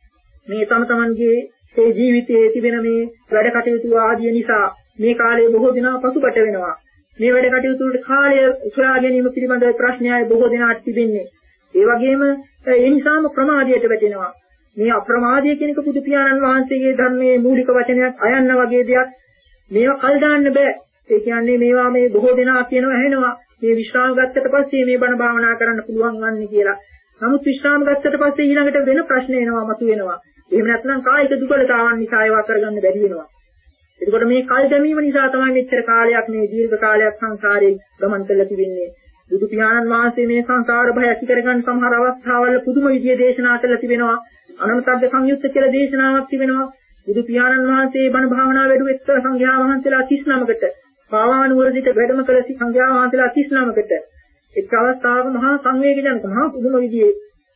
මේ තම තමන්ගේ ඒ ජීවිතයේ තිබෙන මේ වැඩ කටයුතු ආදිය නිසා මේ කාලයේ බොහෝ දෙනා පසුබට වෙනවා. මේ වැඩ කටයුතු වලට කාලය සොයා ගැනීම පිළිබඳ ප්‍රශ්නයයි බොහෝ දෙනාට තිබෙන්නේ. ඒ වගේම ඒ නිසාම ප්‍රමාදයට වැටෙනවා. මේ අප්‍රමාදය කියන එක බුදු පියාණන් වහන්සේගේ ධර්මයේ මූලික වචනයක් අයන්න වගේ දෙයක්. මේවා කල් දාන්න බෑ. ඒ කියන්නේ මේවා මේ බොහෝ දෙනා කියනවා ඇහෙනවා. මේ විශ්‍රාම ගත්තට පස්සේ මේ බණ භාවනා කරන්න පුළුවන් වන්නේ කියලා. නමුත් විශ්‍රාම ගත්තට පස්සේ ඊළඟට වෙන ප්‍රශ්න එනවා මතුවෙනවා. එහෙම නැත්නම් කායික දුබලතාවන් නිසා ඒවා කරගන්න බැරි වෙනවා. එතකොට මේ කල් දැමීම නිසා තමයි මෙච්චර කාලයක් මේ දීර්ඝ කාලයක් සංසාරේ ගමන් කරලා තිබෙන්නේ. බුදු පියාණන් වහන්සේ මේ සංසාර භය ඇති කරගන්න සමහර අවස්ථාවල පුදුම විදිය දේශනා කළා තිබෙනවා. අනන්තද්ද සංයුක්ත කියලා දේශනාවක් තිබෙනවා. බුදු පියාණන් වහන්සේ බණ භාවනා වැඩුවෙ එක්ක සංඝයා වහන්සේලා තිස් නමකට පාවානුවරදිට වැඩම කළ සංඝයා වහන්සේලා තිස් නමකට එක් අවස්ථාවක මහා සංවේගජනක මහා පුදුම විදියේ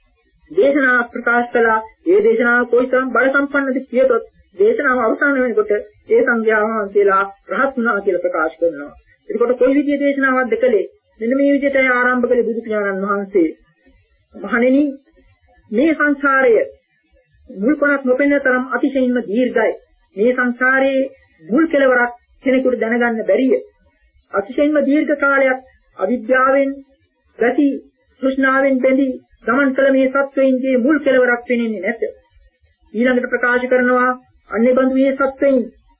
දේශනා ප්‍රකාශ කළා. ඒ දේශනාව කොයිතරම් බල සම්පන්නද කියතොත් දේශනාව අවසන් වෙනකොට ඒ සංඝයා වහන්සේලා රහත් වුණා කියලා ප්‍රකාශ කරනවා. එතකොට කොයි විදියේ දේශනාවක්ද කළේ? මෙන්න මේ විදිහට ආරම්භ කළේ බුදු පියාණන් වහන්සේ. මහණෙනි මේ සංසාරය මුල් කොනක් නොපෙනෙන තරම් අතිශයින්ම දීර්ඝයි. මේ සංසාරයේ මුල් කෙලවරක් කෙනෙකුට දැනගන්න බැරිය. අතිශයින්ම දීර්ඝ කාලයක් අවිද්‍යාවෙන් ගති තෘෂ්ණාවෙන් බැඳී ගමන් කළ මේ සත්වයින්ගේ මුල් කෙලවරක් පෙනෙන්නේ නැත. ඊළඟට ප්‍රකාශ කරනවා අන්නේ බඳු මේ සත්වයින්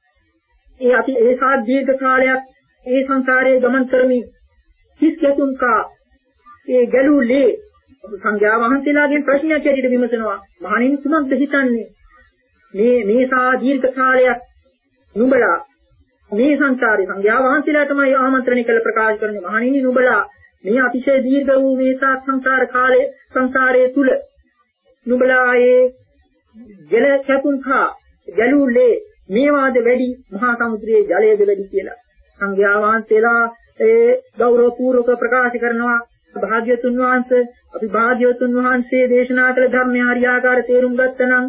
ඒ අති ඒ සාත් දීර්ඝ කාලයක් ඒ සංසාරයේ ගමන් කරමින් කිස් යතුන්කා ඒ ගැලූලේ සංඝයා වහන්සේලාගෙන් ප්‍රශ්නයක් ඇටියට විමසනවා. මහණෙනි කුමක්ද හිතන්නේ? මේ මේසා දීර්ඝ කාලයක් නුඹලා මේ සංසාරේ සංඝයා වහන්සේලා තමයි ආමන්ත්‍රණය කළ ප්‍රකාශ කරන්නේ. මහණෙනි නුඹලා මේ අතිශය දීර්ඝ වූ මේසා සංසාර කාලයේ සංසාරයේ තුල නුඹලා ඒ ජල කැපුම් කා ගැලූලේ මේවාද වැඩි මහා සමුද්‍රයේ ජලයේද වැඩි කියලා සංඝයා වහන්සේලා ඒ ගෞරව පූර්වක ප්‍රකාශ කරනවා. භාග්‍යතුන් වහන්සේ අපි භාග්‍යතුන් වහන්සේ දේශනා කළ ධර්මය හරියාකාර තේරුම් ගත්තනම්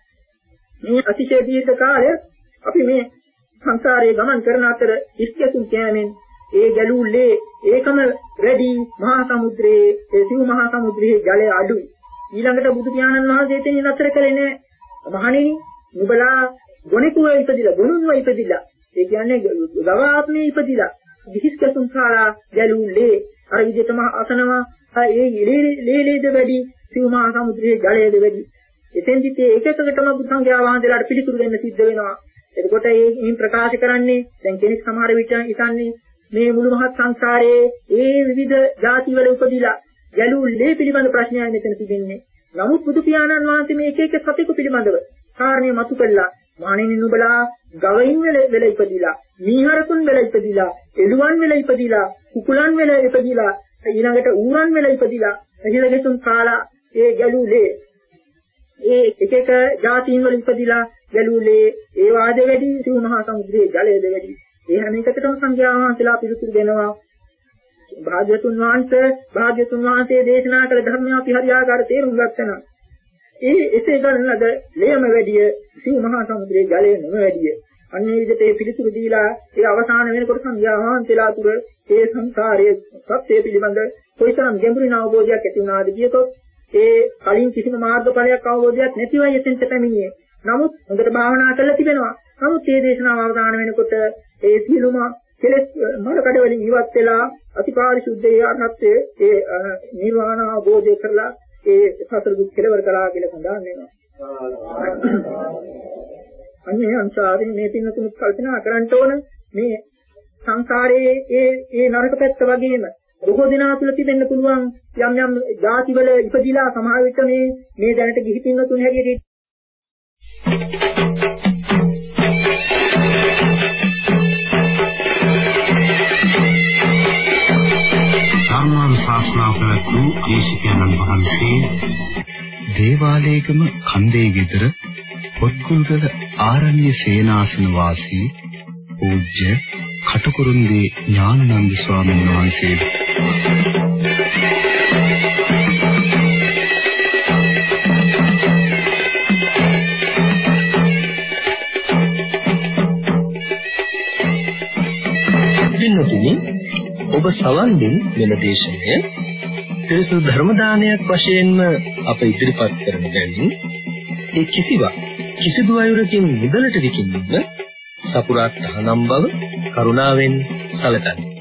මේ අතිශය දීර්ඝ කාලය අපි මේ සංසාරයේ ගමන් කරන අතර ඉස්කතුන් කෑමෙන් ඒ ගැලූලේ ඒකම වැඩි මහා සමුද්‍රයේ ඒ සිව් මහා සමුද්‍රයේ ජලය අඩුයි. ඊළඟට බුදු පියාණන් වහන්සේ එතනින් නතර කළේ නෑ. මහණෙනි නුඹලා ගොනෙකුව ඉපදිලා ගොනුන්ව ඉපදිලා ඒ කියන්නේ ගවාත්මේ ඉපදිලා විහිස්කතුන් කාලා ගැලූලේ අර විදිහටම අසනවා ඒ ලේලේද වැඩි සිව් මහා සමුද්‍රයේ ජලයේද වැඩි. එතෙන්දිත් ඒක එකකටම බුදු සංඝයා වහන්සේලාට පිළිතුරු දෙන්න සිද්ධ වෙනවා. එතකොට මේ ප්‍රකාශ කරන්නේ දැන් කෙනෙක් සමහර විට හිතන්නේ මේ මුළු මහත් සංසාරයේ ඒ විවිධ ಜಾතිවල උපදිලා ගැලූලේ පිළිබඳ ප්‍රශ්නයක් මෙතන තිබෙන්නේ. නමුත් බුදු පියාණන් වහන්සේ මේ එක එක සතෙකු පිළිබඳව කාරණේ මතු කළා. මහණෙනි නුඹලා ගවයින් වල වෙල ඉපදිලා, මීහරතුන් වෙල ඉපදිලා, එළුවන් වෙල ඉපදිලා, කුකුලන් වෙල ඉපදිලා, ඊළඟට ඌරන් වෙල ඉපදිලා, එහිලගෙතුන් කාලා ඒ ගැලූලේ ඒ එක එක ಜಾතීන් වල ඉපදිලා ගැලූලේ ඒ වාද වැඩි සිව් මහා සමුද්‍රයේ ජලයද වැඩි. ඒ හැම එකකටම සංඝයා වහන්සේලා පිළිතුරු දෙනවා. භාග්‍යතුන් වහන්සේ භාග්‍යතුන් වහන්සේ දේශනා කළ ධර්මය අපි හරියාකාර තේරුම් ගන්නවා. ඒ එසේ ගන්නද ලේම වැඩිය සිව් මහා සමුද්‍රයේ ජලය නෙම වැඩිය. අන්නේ විදිහට ඒ පිළිතුරු දීලා ඒ අවසාන වෙනකොට සංඝයා වහන්සේලා තුර ඒ සංසාරයේ සත්‍ය පිළිබඳ කොයිතරම් ගැඹුරින් අවබෝධයක් ඇති වුණාද කියතොත් ඒ කලින් කිසිම මාර්ගඵලයක් අවබෝධයක් නැතිවයි එතෙන්ට පැමිණියේ. නමුත් හොඳට භාවනා කරලා තිබෙනවා. නමුත් මේ දේශනාව අවසාන වෙනකොට ඒ සියලුම කෙලෙස් මරකඩ වලින් ඉවත් වෙලා අතිපාරිශුද්ධ ආත්මයේ ඒ නිර්වාණ අවබෝධය කරලා ඒ සතර දුක් කෙලවර කළා කියලා සඳහන් වෙනවා. අන්නේ අන්සාරේ මේ පින්නතුන් කල්පනා කරන්න ඕන මේ සංසාරයේ ඒ ඒ නරක පැත්ත වගේම බොහෝ දිනා තුල තිබෙන්න පුළුවන් යම් යම් ಜಾතිවල ඉපදිලා සමාජ විට මේ මේ දැනට ගිහි පින්නතුන් හැටියට ධර්මාන් ශාස්ත්‍රා ප්‍රතු දේශිකානන් වහන්සේ දේවාලයේගම කන්දේ ගෙදර පොත්කුල්ගල ආරණ්‍ය සේනාසන වාසී පූජ්‍ය කටුකුරුන්දී ඥානানন্দ ස්වාමීන් වහන්සේ දිනුතුනි ඔබ සවන් දෙන වෙන දේශනය පිරිසුදු ධර්ම දානයක් වශයෙන්ම අප ඉදිරිපත් කරන බැවින් ඒ කිසිවක් කිසිදු අයුරකින් මුදලට විකිණීම සපුරා තහනම් බව කරුණාවෙන් සැලකන්න.